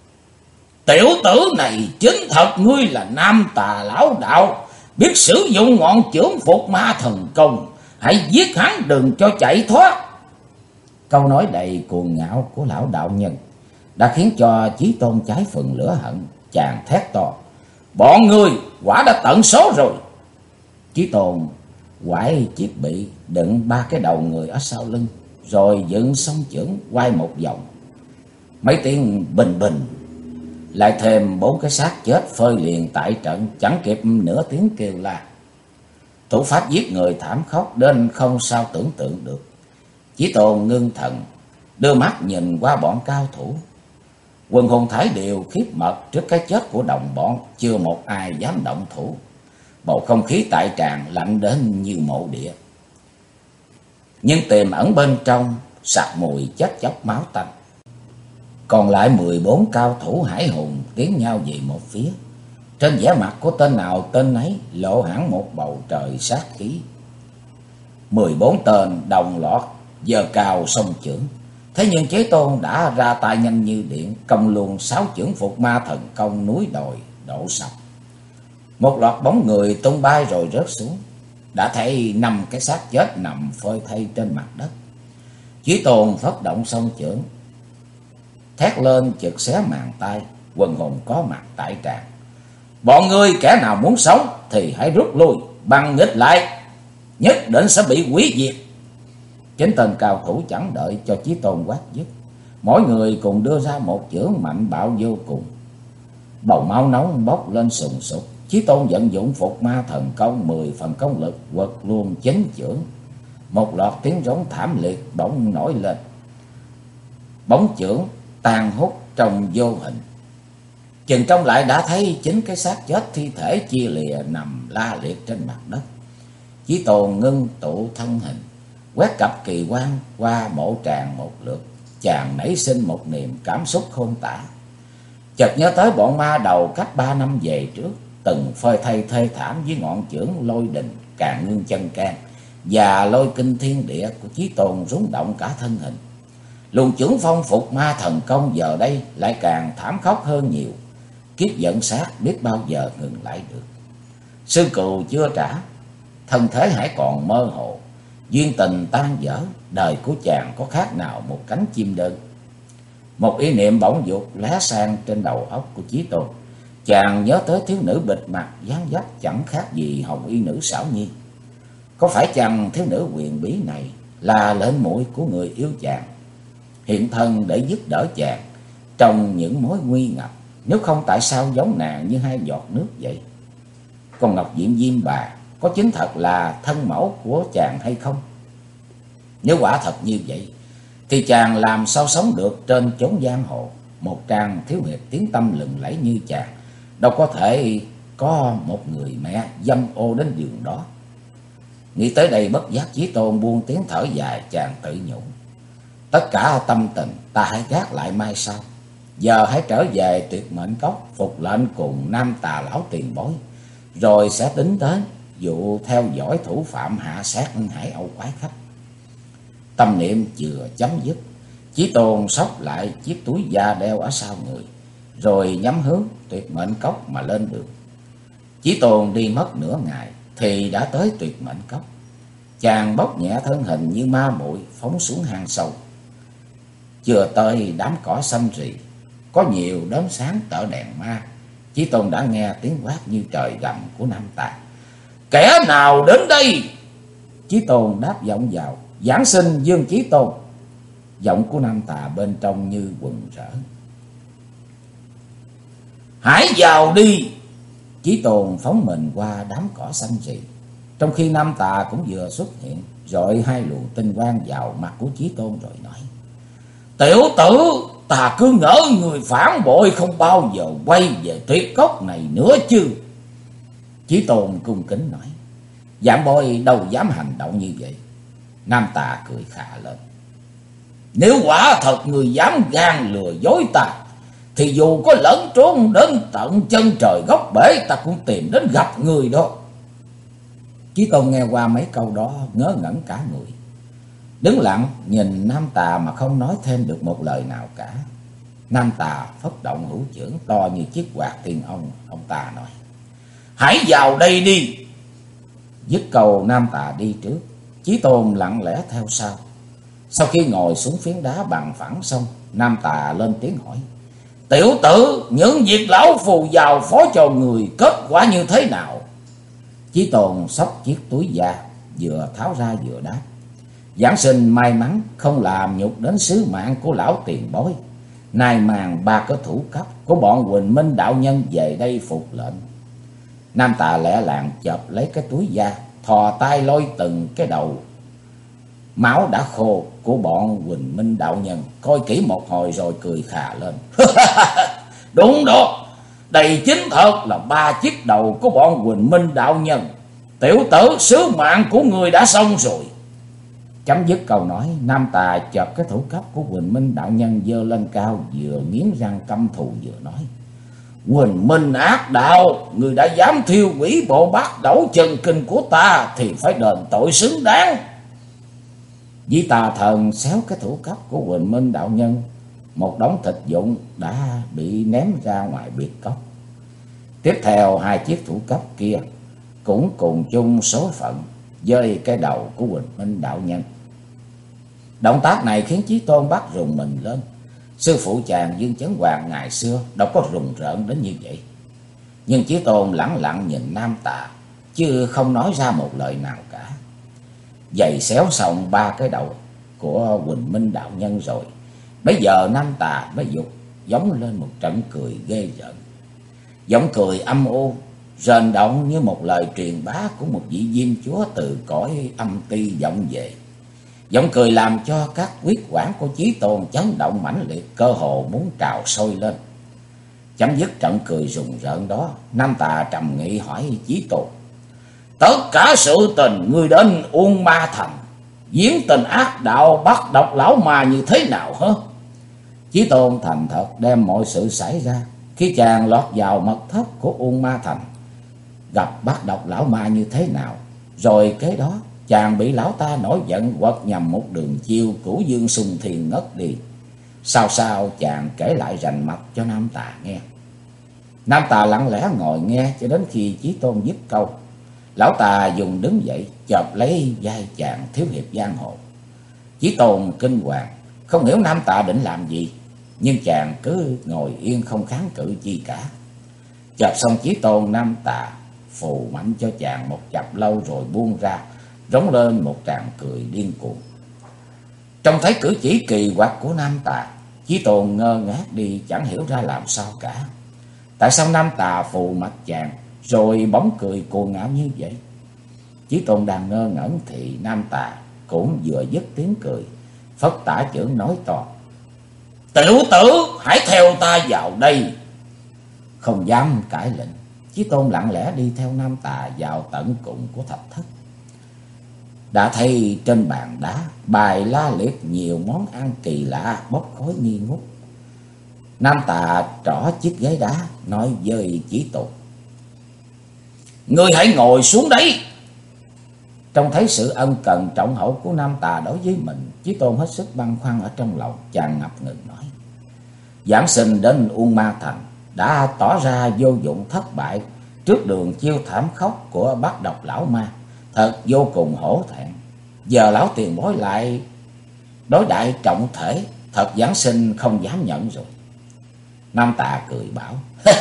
tiểu tử này, chính thật ngươi là nam tà lão đạo, biết sử dụng ngọn chưởng Phục Ma thần công, hãy giết hắn đừng cho chạy thoát. Câu nói đầy cuồng ngạo của lão đạo nhân đã khiến cho Chí Tôn cháy phần lửa hận. Chàng thét to: bọn ngươi quả đã tận số rồi. Chí Tôn quải chiếc bị đựng 3 cái đầu người ở sau lưng, rồi dựng song chưởng quay một vòng. Mấy tiếng bình bình, lại thêm 4 cái xác chết phơi liền tại trận, chẳng kịp nửa tiếng kêu la. Thủ pháp giết người thảm khốc đến không sao tưởng tượng được. Chí Tôn ngưng thần, đưa mắt nhìn qua bọn cao thủ. Quần hùng thải đều khiếp mật trước cái chết của đồng bọn, chưa một ai dám động thủ. Bầu không khí tại tràng lạnh đến như mộ địa, nhưng tiềm ẩn bên trong sặc mùi chết chóc máu tanh. Còn lại 14 cao thủ hải hùng tiến nhau về một phía. Trên vẻ mặt của tên nào tên nấy lộ hẳn một bầu trời sát khí. 14 tên đồng loạt giơ cao song chưởng. Thế nhưng Chí Tôn đã ra tay nhanh như điện, công luôn 6 chưởng Phục Ma thần công núi đồi đổ sập. Một loạt bóng người tung bay rồi rớt xuống. Đã thấy 5 cái xác chết nằm phơi thây trên mặt đất. Chí Tôn phất động song chưởng, thét lên chực xé màn tay. Quần hùng có mặt tại tràng: bọn ngươi kẻ nào muốn sống thì hãy rút lui, băng nghịch lại, nhất định sẽ bị hủy diệt. Chính tên cao thủ chẳng đợi cho Chí Tôn quát dứt, mỗi người cùng đưa ra một chưởng mạnh bạo vô cùng. Bầu máu nóng bốc lên sùng sục. Chí Tôn vận dụng Phục Ma thần công, 10 phần công lực quật luôn 9 chưởng. một loạt tiếng rống thảm liệt bỗng nổi lên. Bóng chưởng tan hút trong vô hình. Chừng trông lại đã thấy chính cái xác chết thi thể chia lìa nằm la liệt trên mặt đất. Chí Tôn ngưng tụ thân hình, quét cặp kỳ quan qua mộ tràng một lượt, chàng nảy sinh một niềm cảm xúc khôn tả. Chợt nhớ tới bọn ma đầu cách 3 năm về trước từng phơi thây thê thảm với ngọn chưởng lôi đình Càn Ngưng Chân Can và lôi kinh thiên địa của Chí Tôn rung động cả thân hình. Luồng chưởng phong phục ma thần công giờ đây lại càng thảm khốc hơn nhiều. Kiếp giận sát biết bao giờ ngừng lại được. Sư cừu chưa trả, thân thế hãy còn mơ hồ, duyên tình tan vỡ, đời của chàng có khác nào một cánh chim đơn. Một ý niệm bỗng dục lóe sang trên đầu óc của Chí Tôn. Chàng nhớ tới thiếu nữ bịt mặt dáng dấp chẳng khác gì hồng y nữ xảo nhi. Có phải chăng thiếu nữ huyền bí này là lệnh muội của người yêu chàng, hiện thân để giúp đỡ chàng trong những mối nguy ngập? Nếu không, tại sao giống nàng như hai giọt nước vậy? Còn Ngọc Diệm Diêm Bà có chính thật là thân mẫu của chàng hay không? Nếu quả thật như vậy thì chàng làm sao sống được trên chốn giang hồ? Một trang thiếu hiệp tiếng tăm lừng lẫy như chàng đâu có thể có một người mẹ dâm ô đến giường đó. Nghĩ tới đây bất giác Chí Tôn buông tiếng thở dài, chàng tự nhủ: tất cả tâm tình ta hãy gác lại mai sau. Giờ hãy trở về Tuyệt Mệnh Cốc phục lệnh cùng Nam Tà lão tiền bối, rồi sẽ tính đến vụ theo dõi thủ phạm hạ sát Hải Âu quái khách. Tâm niệm vừa chấm dứt, Chí Tôn xốc lại chiếc túi da đeo ở sau người, rồi nhắm hướng Tuyệt Mệnh Cốc mà lên đường. Chí Tôn đi mất nửa ngày thì đã tới Tuyệt Mệnh Cốc. Chàng bốc nhẹ thân hình như ma muội phóng xuống hang sâu. Chưa tới đám cỏ xanh rì có nhiều đốm sáng tở đèn ma, Chí Tôn đã nghe tiếng quát như trời gầm của Nam Tà: kẻ nào đến đây? Chí Tôn đáp vọng vào: giảng sinh Dương Chí Tôn. Giọng của Nam Tà bên trong như quần rỡ: hãy vào đi. Chí Tôn phóng mình qua đám cỏ xanh rì, trong khi Nam Tà cũng vừa xuất hiện, rọi hai luồng tinh quang vào mặt của Chí Tôn rồi nói: tiểu tử, ta cứ ngỡ người phản bội không bao giờ quay về Tuyệt Cốc này nữa chứ. Chí Tôn cung kính nói: vạn bối đâu dám hành động như vậy. Nam Tà cười khà lên: nếu quả thật người dám gan lừa dối ta, thì dù có lẫn trốn đến tận chân trời góc bể, ta cũng tìm đến gặp người đó. Chí Tôn nghe qua mấy câu đó ngớ ngẩn cả người, đứng lặng nhìn Nam Tà mà không nói thêm được một lời nào cả. Nam Tà phất động hữu chưởng to như chiếc quạt tiên ông ta nói: hãy vào đây đi. Dứt câu, Nam Tà đi trước, Chí Tôn lặng lẽ theo sau. Sau khi ngồi xuống phiến đá bằng phẳng xong, Nam Tà lên tiếng hỏi: tiểu tử, những việc lão phù vào phó cho người kết quả như thế nào? Chí Tôn xốc chiếc túi da, vừa tháo ra vừa đáp: giảng sinh may mắn không làm nhục đến sứ mạng của lão tiền bối, nay màng 3 cái thủ cấp của bọn Huỳnh Minh đạo nhân về đây phục lệnh. Nam Tà lẹ làng chộp lấy cái túi da, thò tay lôi từng cái đầu máu đã khô của bọn Huỳnh Minh đạo nhân, coi kỹ một hồi rồi cười khà lên: đúng đó, đây chính thật là 3 chiếc đầu của bọn Huỳnh Minh đạo nhân. Tiểu tử, sứ mạng của người đã xong rồi. Chấm dứt câu nói, Nam Tà chợp cái thủ cấp của Huỳnh Minh đạo nhân giơ lên cao, vừa nghiến răng căm thù vừa nói: Huỳnh Minh ác đạo, người đã dám thiêu hủy bộ bát đẩu chân kinh của ta thì phải đền tội xứng đáng. Vị tà thần xéo cái thủ cấp của Huỳnh Minh đạo nhân, một đống thịt vụn đã bị ném ra ngoài biệt cốc. Tiếp theo 2 chiếc thủ cấp kia cũng cùng chung số phận với cái đầu của Huỳnh Minh đạo nhân. Động tác này khiến Chí Tôn bắt rùng mình lên. Sư phụ chàng Dương Chấn Hoàng ngày xưa đâu có rùng rợn đến như vậy. Nhưng Chí Tôn lẳng lặng nhìn Nam Tà, chứ không nói ra một lời nào cả. Giày xéo xong 3 cái đầu của Huỳnh Minh đạo nhân rồi, bây giờ Nam Tà mới dục giống lên một trận cười ghê rợn. Giọng cười âm u rền động như một lời truyền bá của một vị diêm chúa từ cõi âm ti vọng về. Giọng cười làm cho các huyết quản của Chí Tôn chấn động mãnh liệt, cơ hồ muốn trào sôi lên. Chấm dứt trận cười rùng rợn đó, Nam Tà trầm nghị hỏi Chí Tôn: tất cả sự tình ngươi đến Uông Ma Thành giếng tình ác đạo bắt độc lão ma như thế nào hả? Chí Tôn thành thật đem mọi sự xảy ra khi chàng lọt vào mật thất của Uông Ma Thành, gặp bắt độc lão ma như thế nào, rồi kế đó chàng bị lão ta nổi giận quật nhầm một đường chiêu Cửu Dương Xung Thiên ngất đi. Sao chàng kể lại rành mạch cho Nam Tà nghe. Nam Tà lặng lẽ ngồi nghe cho đến khi Chí Tôn dứt câu. Lão ta dùng đứng dậy chộp lấy vai chàng thiếu hiệp giang hồ. Chí Tôn kinh hoàng, không hiểu Nam Tà định làm gì, nhưng chàng cứ ngồi yên không kháng cự chi cả. Chộp xong Chí Tôn, Nam Tà phù mạnh cho chàng một chập lâu rồi buông ra, rống lên một tràng cười điên cuồng. Trông thấy cử chỉ kỳ quặc của Nam Tà, Chí Tôn ngơ ngác đi, chẳng hiểu ra làm sao cả. Tại sao Nam Tà phù mặt chàng rồi bỗng cười cuồng ngạo như vậy? Chí Tôn đang ngơ ngẩn thì Nam Tà cũng vừa dứt tiếng cười, phất tả chưởng nói to: tiểu tử, hãy theo ta vào đây. Không dám cãi lệnh, Chí Tôn lặng lẽ đi theo Nam Tà vào tận cùng của thạch thất. Đã thấy trên bàn đá bày la liệt nhiều món ăn kỳ lạ bốc khói nghi ngút. Nam Tà trỏ chiếc ghế đá nói với Chí Tôn: ngươi hãy ngồi xuống đấy. Trông thấy sự ân cần trọng hậu của Nam Tà đối với mình, Chí Tôn hết sức băn khoăn ở trong lòng, chàng ngập ngừng nói: giảng sinh đến Uông Ma Thành đã tỏ ra vô dụng thất bại trước đường chiêu thảm khốc của bắt độc lão ma, thật vô cùng hổ thẹn. Giờ lão tiền bối lại đối đại trọng thể, thật giảng sinh không dám nhận rồi. Nam Tà cười bảo: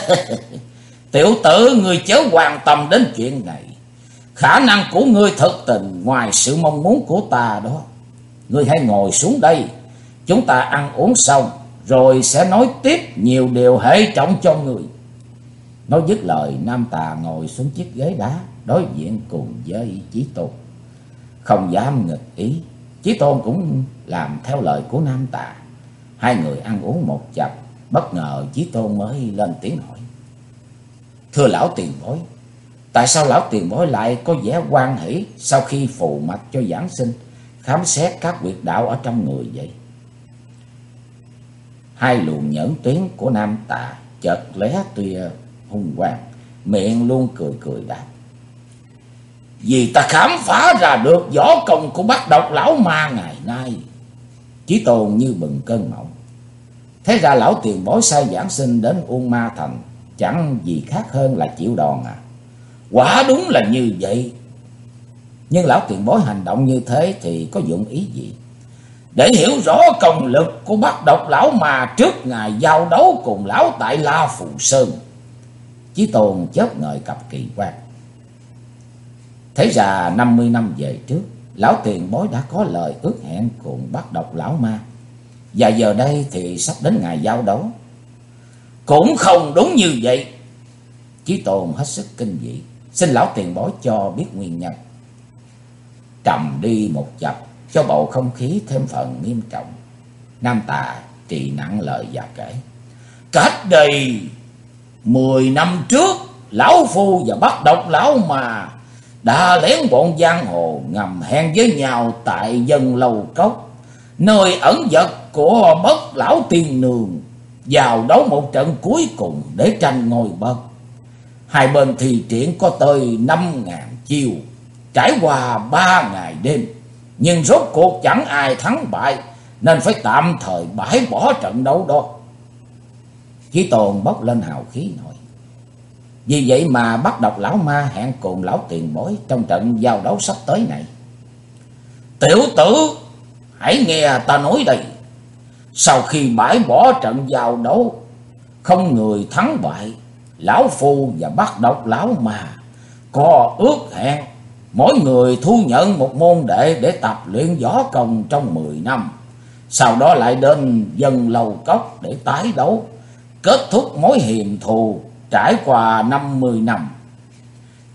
tiểu tử, ngươi chớ quan tâm đến chuyện này. Khả năng của ngươi thực tình ngoài sự mong muốn của ta đó. Ngươi hãy ngồi xuống đây, chúng ta ăn uống xong rồi sẽ nói tiếp nhiều điều hệ trọng cho ngươi. Nói dứt lời, Nam Tà ngồi xuống chiếc ghế đá đối diện cùng với Chí Tôn, không dám nghịch ý. Chí Tôn cũng làm theo lời của Nam Tà. Hai người ăn uống một chập, bất ngờ Chí Tôn mới lên tiếng hỏi: thưa lão tiền bối, tại sao lão tiền bối lại có vẻ hoan hỷ sau khi phù mạch cho giảng sinh khám xét các huyệt đạo ở trong người vậy? Hai luồng nhẫn tuyến của Nam Tà chợt lóe tia hung quang, miệng luôn cười cười đáp: vì ta khám phá ra được võ công của bắt độc lão ma ngày nay. Chí Tôn như bừng cơn mộng. Thế ra lão tiền bối sai giảng sinh đến Uông Ma Thành chẳng gì khác hơn là chịu đòn à? Quả đúng là như vậy. Nhưng lão tiền bối hành động như thế thì có dụng ý gì? Để hiểu rõ công lực của bắt độc lão ma trước ngày giao đấu cùng lão tại La Phù Sơn. Chí Tôn chớp ngời cặp kỳ quan. Thế ra 50 năm về trước, lão tiền bối đã có lời ước hẹn cùng bắt độc lão ma, và giờ đây thì sắp đến ngày giao đấu. Cũng không đúng như vậy. Chí Tôn hết sức kinh dị, xin lão tiền bối cho biết nguyên nhân. Trầm đi một chập cho bầu không khí thêm phần nghiêm trọng, Nam Tà trì nặng lời và kể: cách đây 10 năm trước, lão phu và bắt độc lão mà đã lén bọn giang hồ ngầm hẹn với nhau tại Dân Lâu Cốc, nơi ẩn vật của bất lão tiên nương, vào đấu một trận cuối cùng để tranh ngôi bậc. Hai bên thì triển có tới 5.000 chiêu, trải qua 3 ngày đêm, nhưng rốt cuộc chẳng ai thắng bại, nên phải tạm thời bãi bỏ trận đấu đó. Chí Tôn bốc lên hào khí nói: vì vậy mà bắt độc lão ma hẹn cùng lão tiền bối trong trận giao đấu sắp tới này. Tiểu tử, hãy nghe ta nói đây. Sau khi bãi bỏ trận giao đấu không người thắng bại, lão phu và bắt độc lão ma có ước hẹn mỗi người thu nhận một môn đệ để tập luyện võ công trong 10 năm, sau đó lại đến Dân Lâu Cốc để tái đấu, kết thúc mối hiềm thù trải qua 50 năm.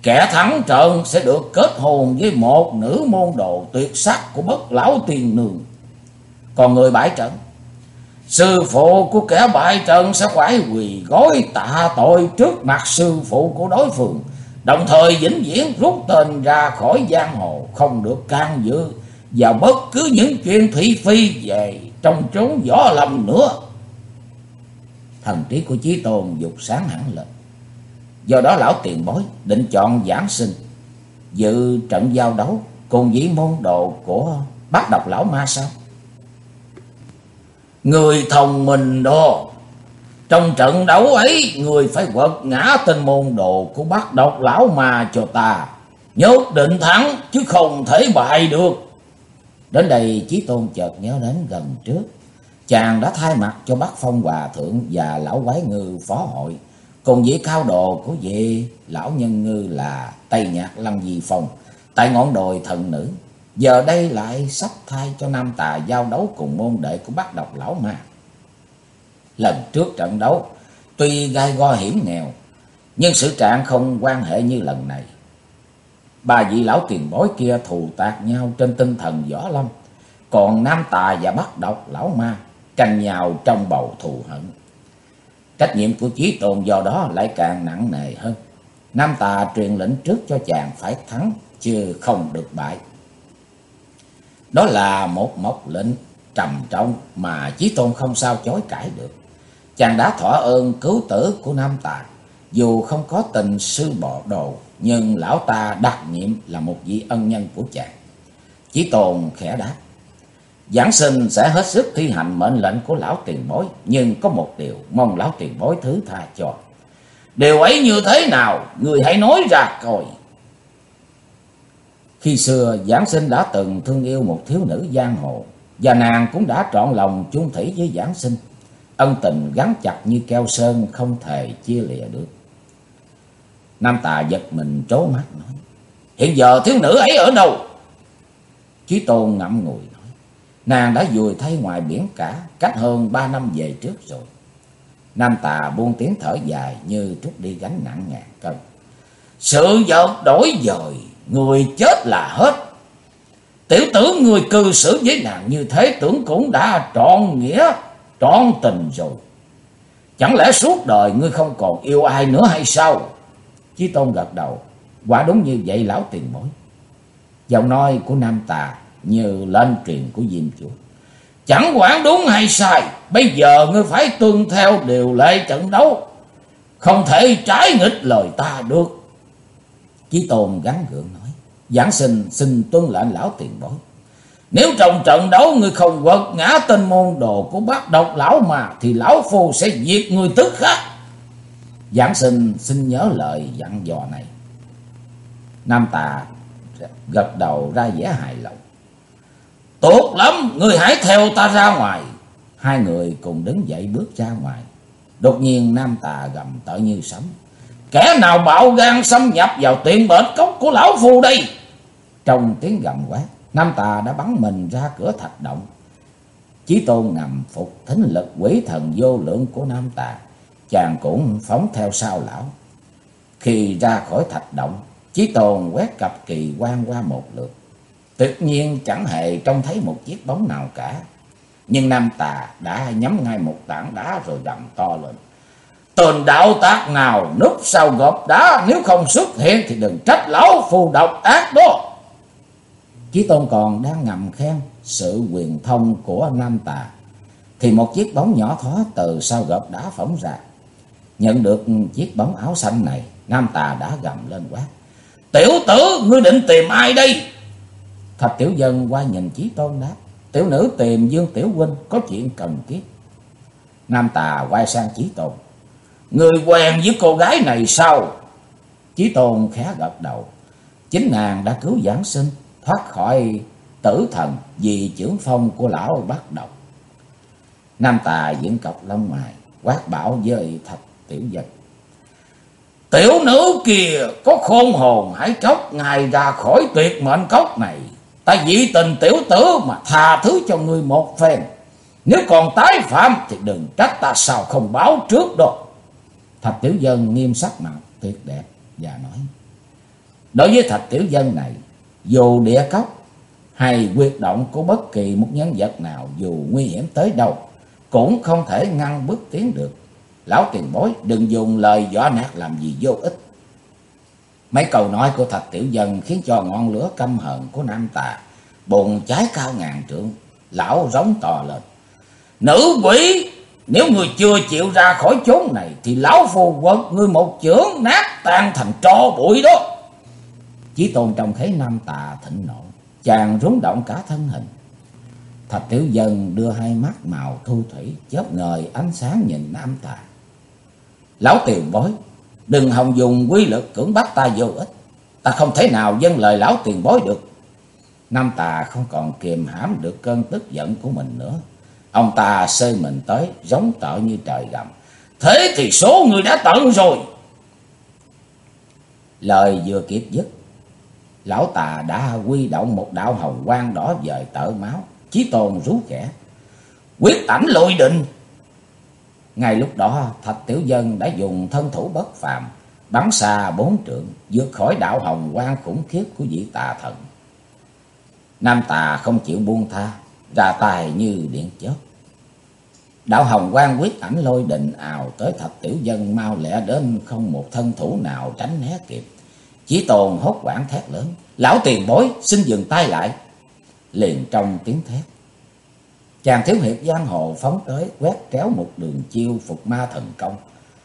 Kẻ thắng trận sẽ được kết hôn với một nữ môn đồ tuyệt sắc của Bất Lão Tiên Nương. Còn người bại trận, sư phụ của kẻ bại trận sẽ phải quỳ gối tạ tội trước mặt sư phụ của đối phương, đồng thời vĩnh viễn rút tên ra khỏi giang hồ, không được can dự vào bất cứ những chuyện thị phi về trong chốn võ lâm nữa. Thần trí của Chí Tôn dục sáng hẳn lên. Do đó lão tiền bối định chọn Giảng Sinh dự trận giao đấu cùng với môn đồ của Bát Độc Lão Ma sao? Người thông minh đó, trong trận đấu ấy người phải quật ngã tên môn đồ của Bát Độc Lão Ma cho ta, nhất định thắng chứ không thể bại được. Đến đây Chí Tôn chợt nhớ đến gần trước chàng đã thay mặt cho Bắc Phong Hòa Thượng và Lão Quái Ngư phó hội, cùng với cao đồ của vị lão nhân ngư là Tây Nhạc Lăng Di Phong tại ngọn đồi thần nữ. Giờ đây lại sắp thay cho Nam Tà giao đấu cùng môn đệ của Bát Độc Lão Ma. Lần trước trận đấu tuy gai go hiểm nghèo, nhưng sự trạng không quan hệ như lần này. Ba vị lão tiền bối kia thù tạc nhau trên tinh thần võ lâm, còn Nam Tà và Bát Độc Lão Ma tranh nhau trong bầu thù hận. Trách nhiệm của Chí Tôn do đó lại càng nặng nề hơn. Nam Tà truyền lệnh trước cho chàng phải thắng chứ không được bại. Đó là một mộc lệnh trầm trọng mà Chí Tôn không sao chối cãi được. Chàng đã thọ ơn cứu tử của Nam Tà, dù không có tình sư bộ đồ, nhưng lão ta đặc nhiệm là một vị ân nhân của chàng. Chí Tôn khẽ đáp: Giảng Sinh sẽ hết sức thi hành mệnh lệnh của lão tiền bối, nhưng có một điều mong lão tiền bối thứ tha cho. Điều ấy như thế nào, người hãy nói ra coi. Khi xưa Giảng Sinh đã từng thương yêu một thiếu nữ giang hồ, và nàng cũng đã trọn lòng chung thủy với Giảng Sinh. Ân tình gắn chặt như keo sơn, không thể chia lìa được. Nam Tà giật mình trố mắt nói: Hiện giờ thiếu nữ ấy ở đâu? Chí Tôn ngậm ngùi nói: Nàng đã vùi thay ngoài biển cả, cách hơn 3 năm về trước rồi. Nam Tà buông tiếng thở dài như trút đi gánh nặng ngàn cân. Sự vật đổi dời, người chết là hết. Tiểu tử người cư xử với nàng như thế tưởng cũng đã trọn nghĩa, trọn tình rồi. Chẳng lẽ suốt đời ngươi không còn yêu ai nữa hay sao? Chí Tôn gật đầu: Quả đúng như vậy lão tiền bối. Giọng nói của Nam Tà như lên truyền của Diêm Chúa: Chẳng quản đúng hay sai, bây giờ ngươi phải tuân theo điều lệ trận đấu, không thể trái nghịch lời ta được. Chí Tôn gắn gượng nói: Giảng Sinh xin tuân lệnh lão tiền bối. Nếu trong trận đấu ngươi không quật ngã tên môn đồ của Bát Độc Lão Ma, thì lão phu sẽ diệt ngươi tức khắc. Giảng Sinh xin nhớ lời dặn dò này. Nam Tà gật đầu ra vẻ hài lòng: Tốt lắm, ngươi hãy theo ta ra ngoài. Hai người cùng đứng dậy bước ra ngoài. Đột nhiên Nam Tà gầm tợ như sấm: Kẻ nào bạo gan xâm nhập vào tiệm bệt cốc của lão phu đây? Trong tiếng gầm quát, Nam Tà đã bắn mình ra cửa thạch động. Chí Tôn nằm phục thính lực quỷ thần vô lượng của Nam Tà, chàng cũng phóng theo sau lão. Khi ra khỏi thạch động, Chí Tôn quét cặp kỳ quan qua một lượt, tuyệt nhiên chẳng hề trông thấy một chiếc bóng nào cả. Nhưng Nam Tà đã nhắm ngay một tảng đá rồi gầm to lên: Tên đạo tác nào núp sau gộp đá, nếu không xuất hiện thì đừng trách lão phu độc ác đó. Chí Tôn còn đang ngầm khen sự quyền thông của Nam Tà, thì một chiếc bóng nhỏ thó từ sau gộp đá phóng ra. Nhận được chiếc bóng áo xanh này, Nam Tà đã gầm lên quát: Tiểu tử, ngươi định tìm ai đây? Thạch Tiểu Dân qua nhìn Chí Tôn đáp: Tiểu nữ tìm Dương Tiểu huynh, có chuyện cần kiếp. Nam Tà quay sang Chí Tôn: Người quen với cô gái này sao? Chí Tôn khẽ gật đầu: Chính nàng đã cứu Giảng Sinh thoát khỏi tử thần vì chưởng phong của lão Bát Độc. Nam Tà dựng cọc lông mày quát bảo với Thạch Tiểu Dân: Tiểu nữ kia có khôn hồn, hãy tróc ngài ra khỏi tuyệt mệnh cốc này. Ta vì tình tiểu tử mà tha thứ cho ngươi một phen. Nếu còn tái phạm thì đừng trách ta sao không báo trước đâu. Thạch Tiểu Dân nghiêm sắc mặt tuyệt đẹp và nói: Đối với Thạch Tiểu Dân này, dù địa cốc hay huyệt động của bất kỳ một nhân vật nào dù nguy hiểm tới đâu cũng không thể ngăn bước tiến được. Lão tiền bối đừng dùng lời dọa nạt làm gì vô ích. Mấy câu nói của Thạch Tiểu Dân khiến cho ngọn lửa căm hờn của Nam Tà bùng cháy cao ngàn trượng. Lão rống to lên: Nữ quỷ, nếu người chưa chịu ra khỏi chốn này thì lão phù quật ngươi một chưởng nát tan thành tro bụi đó. Chí Tôn trông thấy Nam Tà thịnh nộ, chàng rúng động cả thân hình. Thạch Tiểu Dân đưa hai mắt màu thu thủy chớp ngời ánh sáng nhìn Nam Tà: Lão tiền bối, đừng hòng dùng quy lực cưỡng bắt ta vô ích. Ta không thể nào dâng lời lão tiền bối được. Nam Tà không còn kiềm hãm được cơn tức giận của mình nữa. Ông ta xơi mình tới, giống tợ như trời gầm: Thế thì số người đã tận rồi. Lời vừa kịp dứt, lão Tà đã huy động một đạo hồng quang đỏ vời tợ máu. Chí Tôn rú khẽ: Quyết ảnh lôi đình. Ngay lúc đó, Thạch Tiểu Dân đã dùng thân thủ bất phàm bắn xa 4 trượng, vượt khỏi đạo hồng quang khủng khiếp của vị tà thần. Nam Tà không chịu buông tha, ra tay như điện chớp. Đạo hồng quang quyết ảnh lôi đình ào tới Thạch Tiểu Dân mau lẹ đến không một thân thủ nào tránh né kịp. Chí Tôn hốt hoảng thét lớn: Lão tiền bối, xin dừng tay lại. Liền trong tiếng thét, chàng thiếu hiệp giang hồ phóng tới quét kéo một đường chiêu phục ma thần công.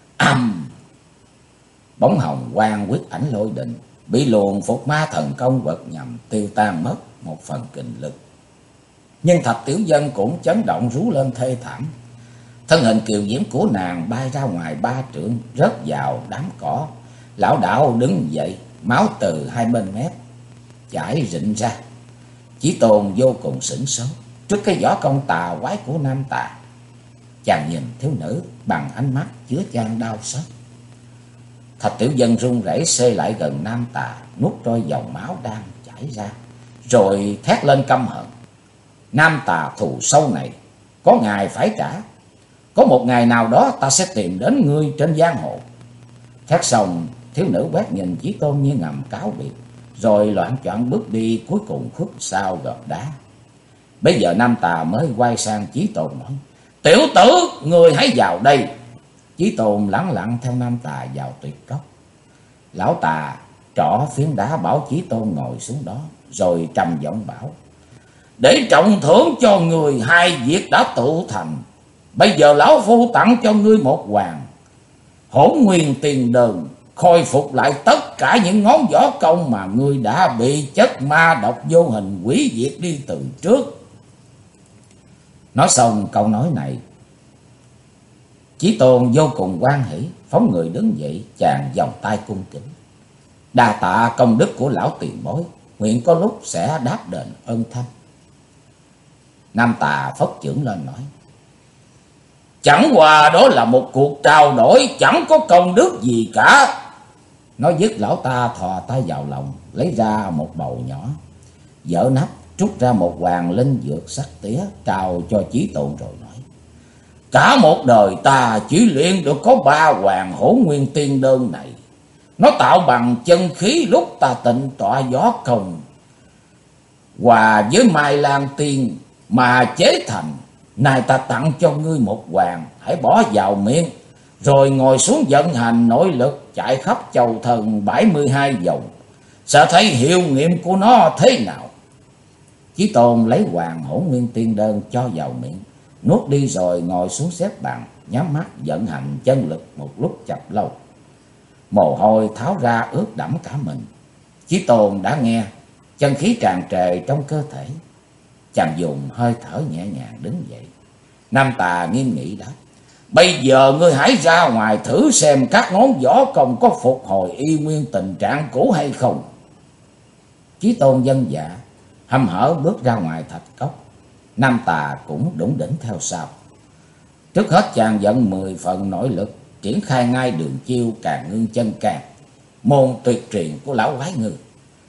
Bóng hồng quang quyết ảnh lôi đình bị luồng phục ma thần công quật nhằm tiêu tan mất một phần kình lực. Nhưng Thạch Tiểu Dân cũng chấn động rú lên thê thảm. Thân hình kiều diễm của nàng bay ra ngoài 3 trượng, rớt vào đám cỏ. Lão đảo đứng dậy, máu từ hai bên mép chảy rịn ra. Chí Tôn vô cùng sửng sốt trước cái võ công tà quái của Nam Tà. Chàng nhìn thiếu nữ bằng ánh mắt chứa chan đau xót. Thạch Tiểu Dân run rẩy xê lại gần Nam Tà, nuốt trôi dòng máu đang chảy ra, rồi thét lên căm hận: Nam Tà thù sâu này có ngày phải trả. Có một ngày nào đó ta sẽ tìm đến ngươi trên giang hồ. Thét xong, thiếu nữ quét nhìn Chí Tôn như ngầm cáo biệt, rồi loạng choạng bước đi, cuối cùng khuất sau gợp đá. Bây giờ Nam Tà mới quay sang Chí Tôn nói: Tiểu tử, ngươi hãy vào đây. Chí Tôn lẳng lặng theo Nam Tà vào tuyệt cốc. Lão Tà trỏ phiến đá bảo Chí Tôn ngồi xuống đó, rồi trầm giọng bảo: Để trọng thưởng cho người 2 việc đã tụ thành, bây giờ lão phu tặng cho ngươi một hoàng Hỗn Nguyên Tiền Đơn, khôi phục lại tất cả những ngón võ công mà ngươi đã bị chất ma độc vô hình hủy diệt đi từ trước. Nói xong câu nói này, Chí Tôn vô cùng hoan hỉ, phóng người đứng dậy, chàng vòng tay cung kính: Đa tạ công đức của lão tiền bối, nguyện có lúc sẽ đáp đền ơn thanh. Nam Tà phất chưởng lên nói: Chẳng qua đó là một cuộc trao đổi, chẳng có công đức gì cả. Nói dứt, lão ta thò tay vào lòng, lấy ra một bầu nhỏ, dỡ nắp, trút ra một hoàng linh dược sắc tía, trao cho Chí Tôn rồi nói: Cả một đời ta chỉ luyện được có 3 hoàng Hỗn Nguyên Tiên Đơn này. Nó tạo bằng chân khí lúc ta tịnh tọa võ công, hòa với Mai Lan Tiên mà chế thành. Nay ta tặng cho ngươi một hoàng, hãy bỏ vào miệng, rồi ngồi xuống vận hành nội lực chạy khắp châu thần 72 vòng, sẽ thấy hiệu nghiệm của nó thế nào. Chí Tôn lấy hoàng Hỗn Nguyên Tiên Đơn cho vào miệng, nuốt đi rồi ngồi xuống xếp bằng, nhắm mắt vận hành chân lực một lúc chập lâu. Mồ hôi tháo ra ướt đẫm cả mình. Chí Tôn đã nghe chân khí tràn trề trong cơ thể. Chàng dùng hơi thở nhẹ nhàng đứng dậy. Nam Tà nghiêm nghị đáp: Bây giờ ngươi hãy ra ngoài thử xem các ngón võ công có phục hồi y nguyên tình trạng cũ hay không. Chí Tôn vâng dạ, hăm hở bước ra ngoài thạch cốc. Nam Tà cũng đủng đỉnh theo sau. Trước hết chàng vận 10 phần nội lực, triển khai ngay đường chiêu Càn Ngưng Chân Can, môn tuyệt truyền của lão quái ngư.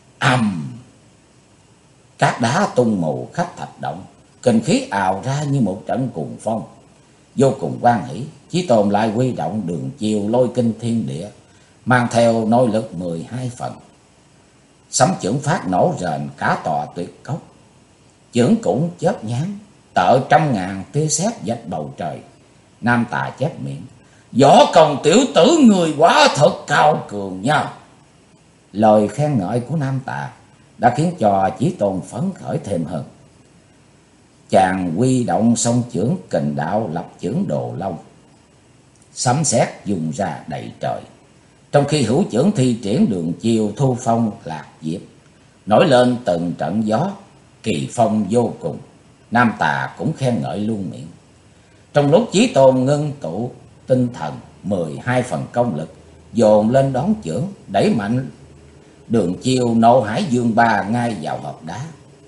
Cát đá tung mù khắp thạch động, kinh khí ào ra như một trận cuồng phong. Vô cùng hoan hỷ, Chí Tôn lại huy động đường chiêu Lôi Kinh Thiên Địa, mang theo nội lực 12 phần. Sấm chưởng phát nổ rền cả tòa tuyệt cốc. Chưởng cũng chớp nhoáng, tợ trăm ngàn tia sét vạch bầu trời. Nam Tà chép miệng: võ công tiểu tử người quá thật cao cường nha. Lời khen ngợi của Nam Tà đã khiến cho Chí Tôn phấn khởi thêm hơn. Chàng huy động song chưởng kình đạo lập chưởng Đồ Long. Sấm sét dùng ra đầy trời. Trong khi hữu chưởng thi triển đường chiêu thu phong lạc diệp, nổi lên từng trận gió, kỳ phong vô cùng. Nam Tà cũng khen ngợi luôn miệng. Trong lúc Chí Tôn ngưng tụ tinh thần, 12 phần công lực dồn lên đón chưởng, đẩy mạnh đường chiêu nộ hải dương ba ngay vào hộp đá.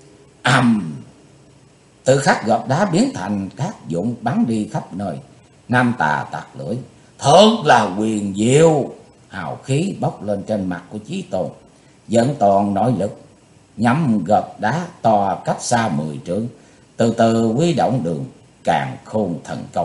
Tự khắc gợp đá biến thành cát vụn bắn đi khắp nơi. Nam Tà tặc lưỡi: thật là huyền diệu. Hào khí bốc lên trên mặt của Chí Tôn, dẫn toàn nội lực nhắm gợp đá to cách xa 10 trượng, từ từ huy động đường càn khôn thần công.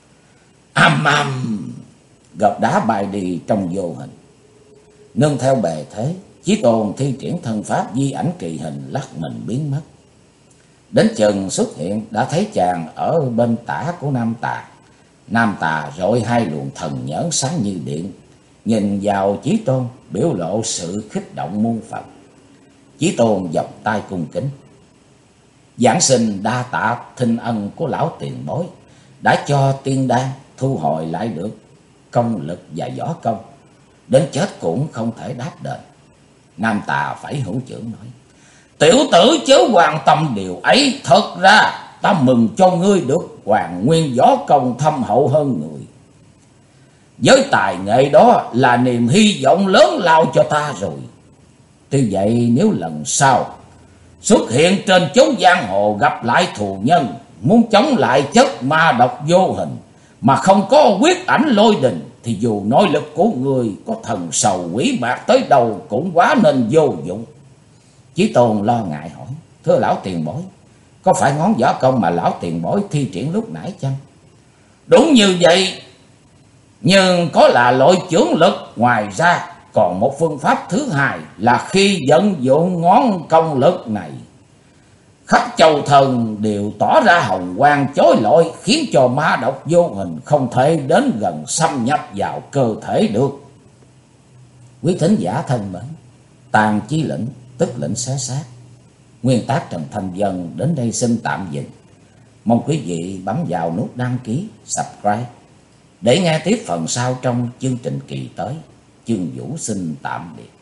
Gợp đá bay đi trong vô hình. Nương theo bề thế, Chí Tôn thi triển thân pháp di ảnh kỳ hình lắc mình biến mất. Đến chừng xuất hiện đã thấy chàng ở bên tả của Nam Tà. Nam Tà rọi hai luồng thần nhẫn sáng như điện, nhìn vào Chí Tôn biểu lộ sự khích động muôn phần. Chí Tôn vòng tay cung kính: giảng sinh đa tạ thinh ân của lão tiền bối, đã cho tiên đan thu hồi lại được công lực và võ công, đến chết cũng không thể đáp đền. Nam Tà phải hữu chưởng nói: tiểu tử chớ quan tâm điều ấy, thật ra ta mừng cho ngươi được hoàn nguyên võ công thâm hậu hơn người. Với tài nghệ đó là niềm hy vọng lớn lao cho ta rồi. Tuy vậy nếu lần sau xuất hiện trên chốn giang hồ gặp lại thù nhân, muốn chống lại chất ma độc vô hình mà không có quyết ảnh lôi đình, thì dù nội lực của người có thần sầu quỷ bạc tới đâu cũng quá nên vô dụng. Chí Tôn lo ngại hỏi: thưa lão tiền bối, có phải ngón võ công mà lão tiền bối thi triển lúc nãy chăng? Đúng như vậy, nhưng có là loại chưởng lực. Ngoài ra còn một phương pháp thứ hai là khi vận dụng ngón công lực này, khắp châu thần đều tỏ ra hồng quang chói lọi, khiến cho ma độc vô hình không thể đến gần xâm nhập vào cơ thể được. Quý thính giả thân mến, Tàn Chí Lĩnh tức lĩnh xé xác, nguyên tác Trần Thanh Vân đến đây xin tạm dừng. Mong quý vị bấm vào nút đăng ký, subscribe để nghe tiếp phần sau trong chương trình kỳ tới. Chương Vũ xin tạm biệt.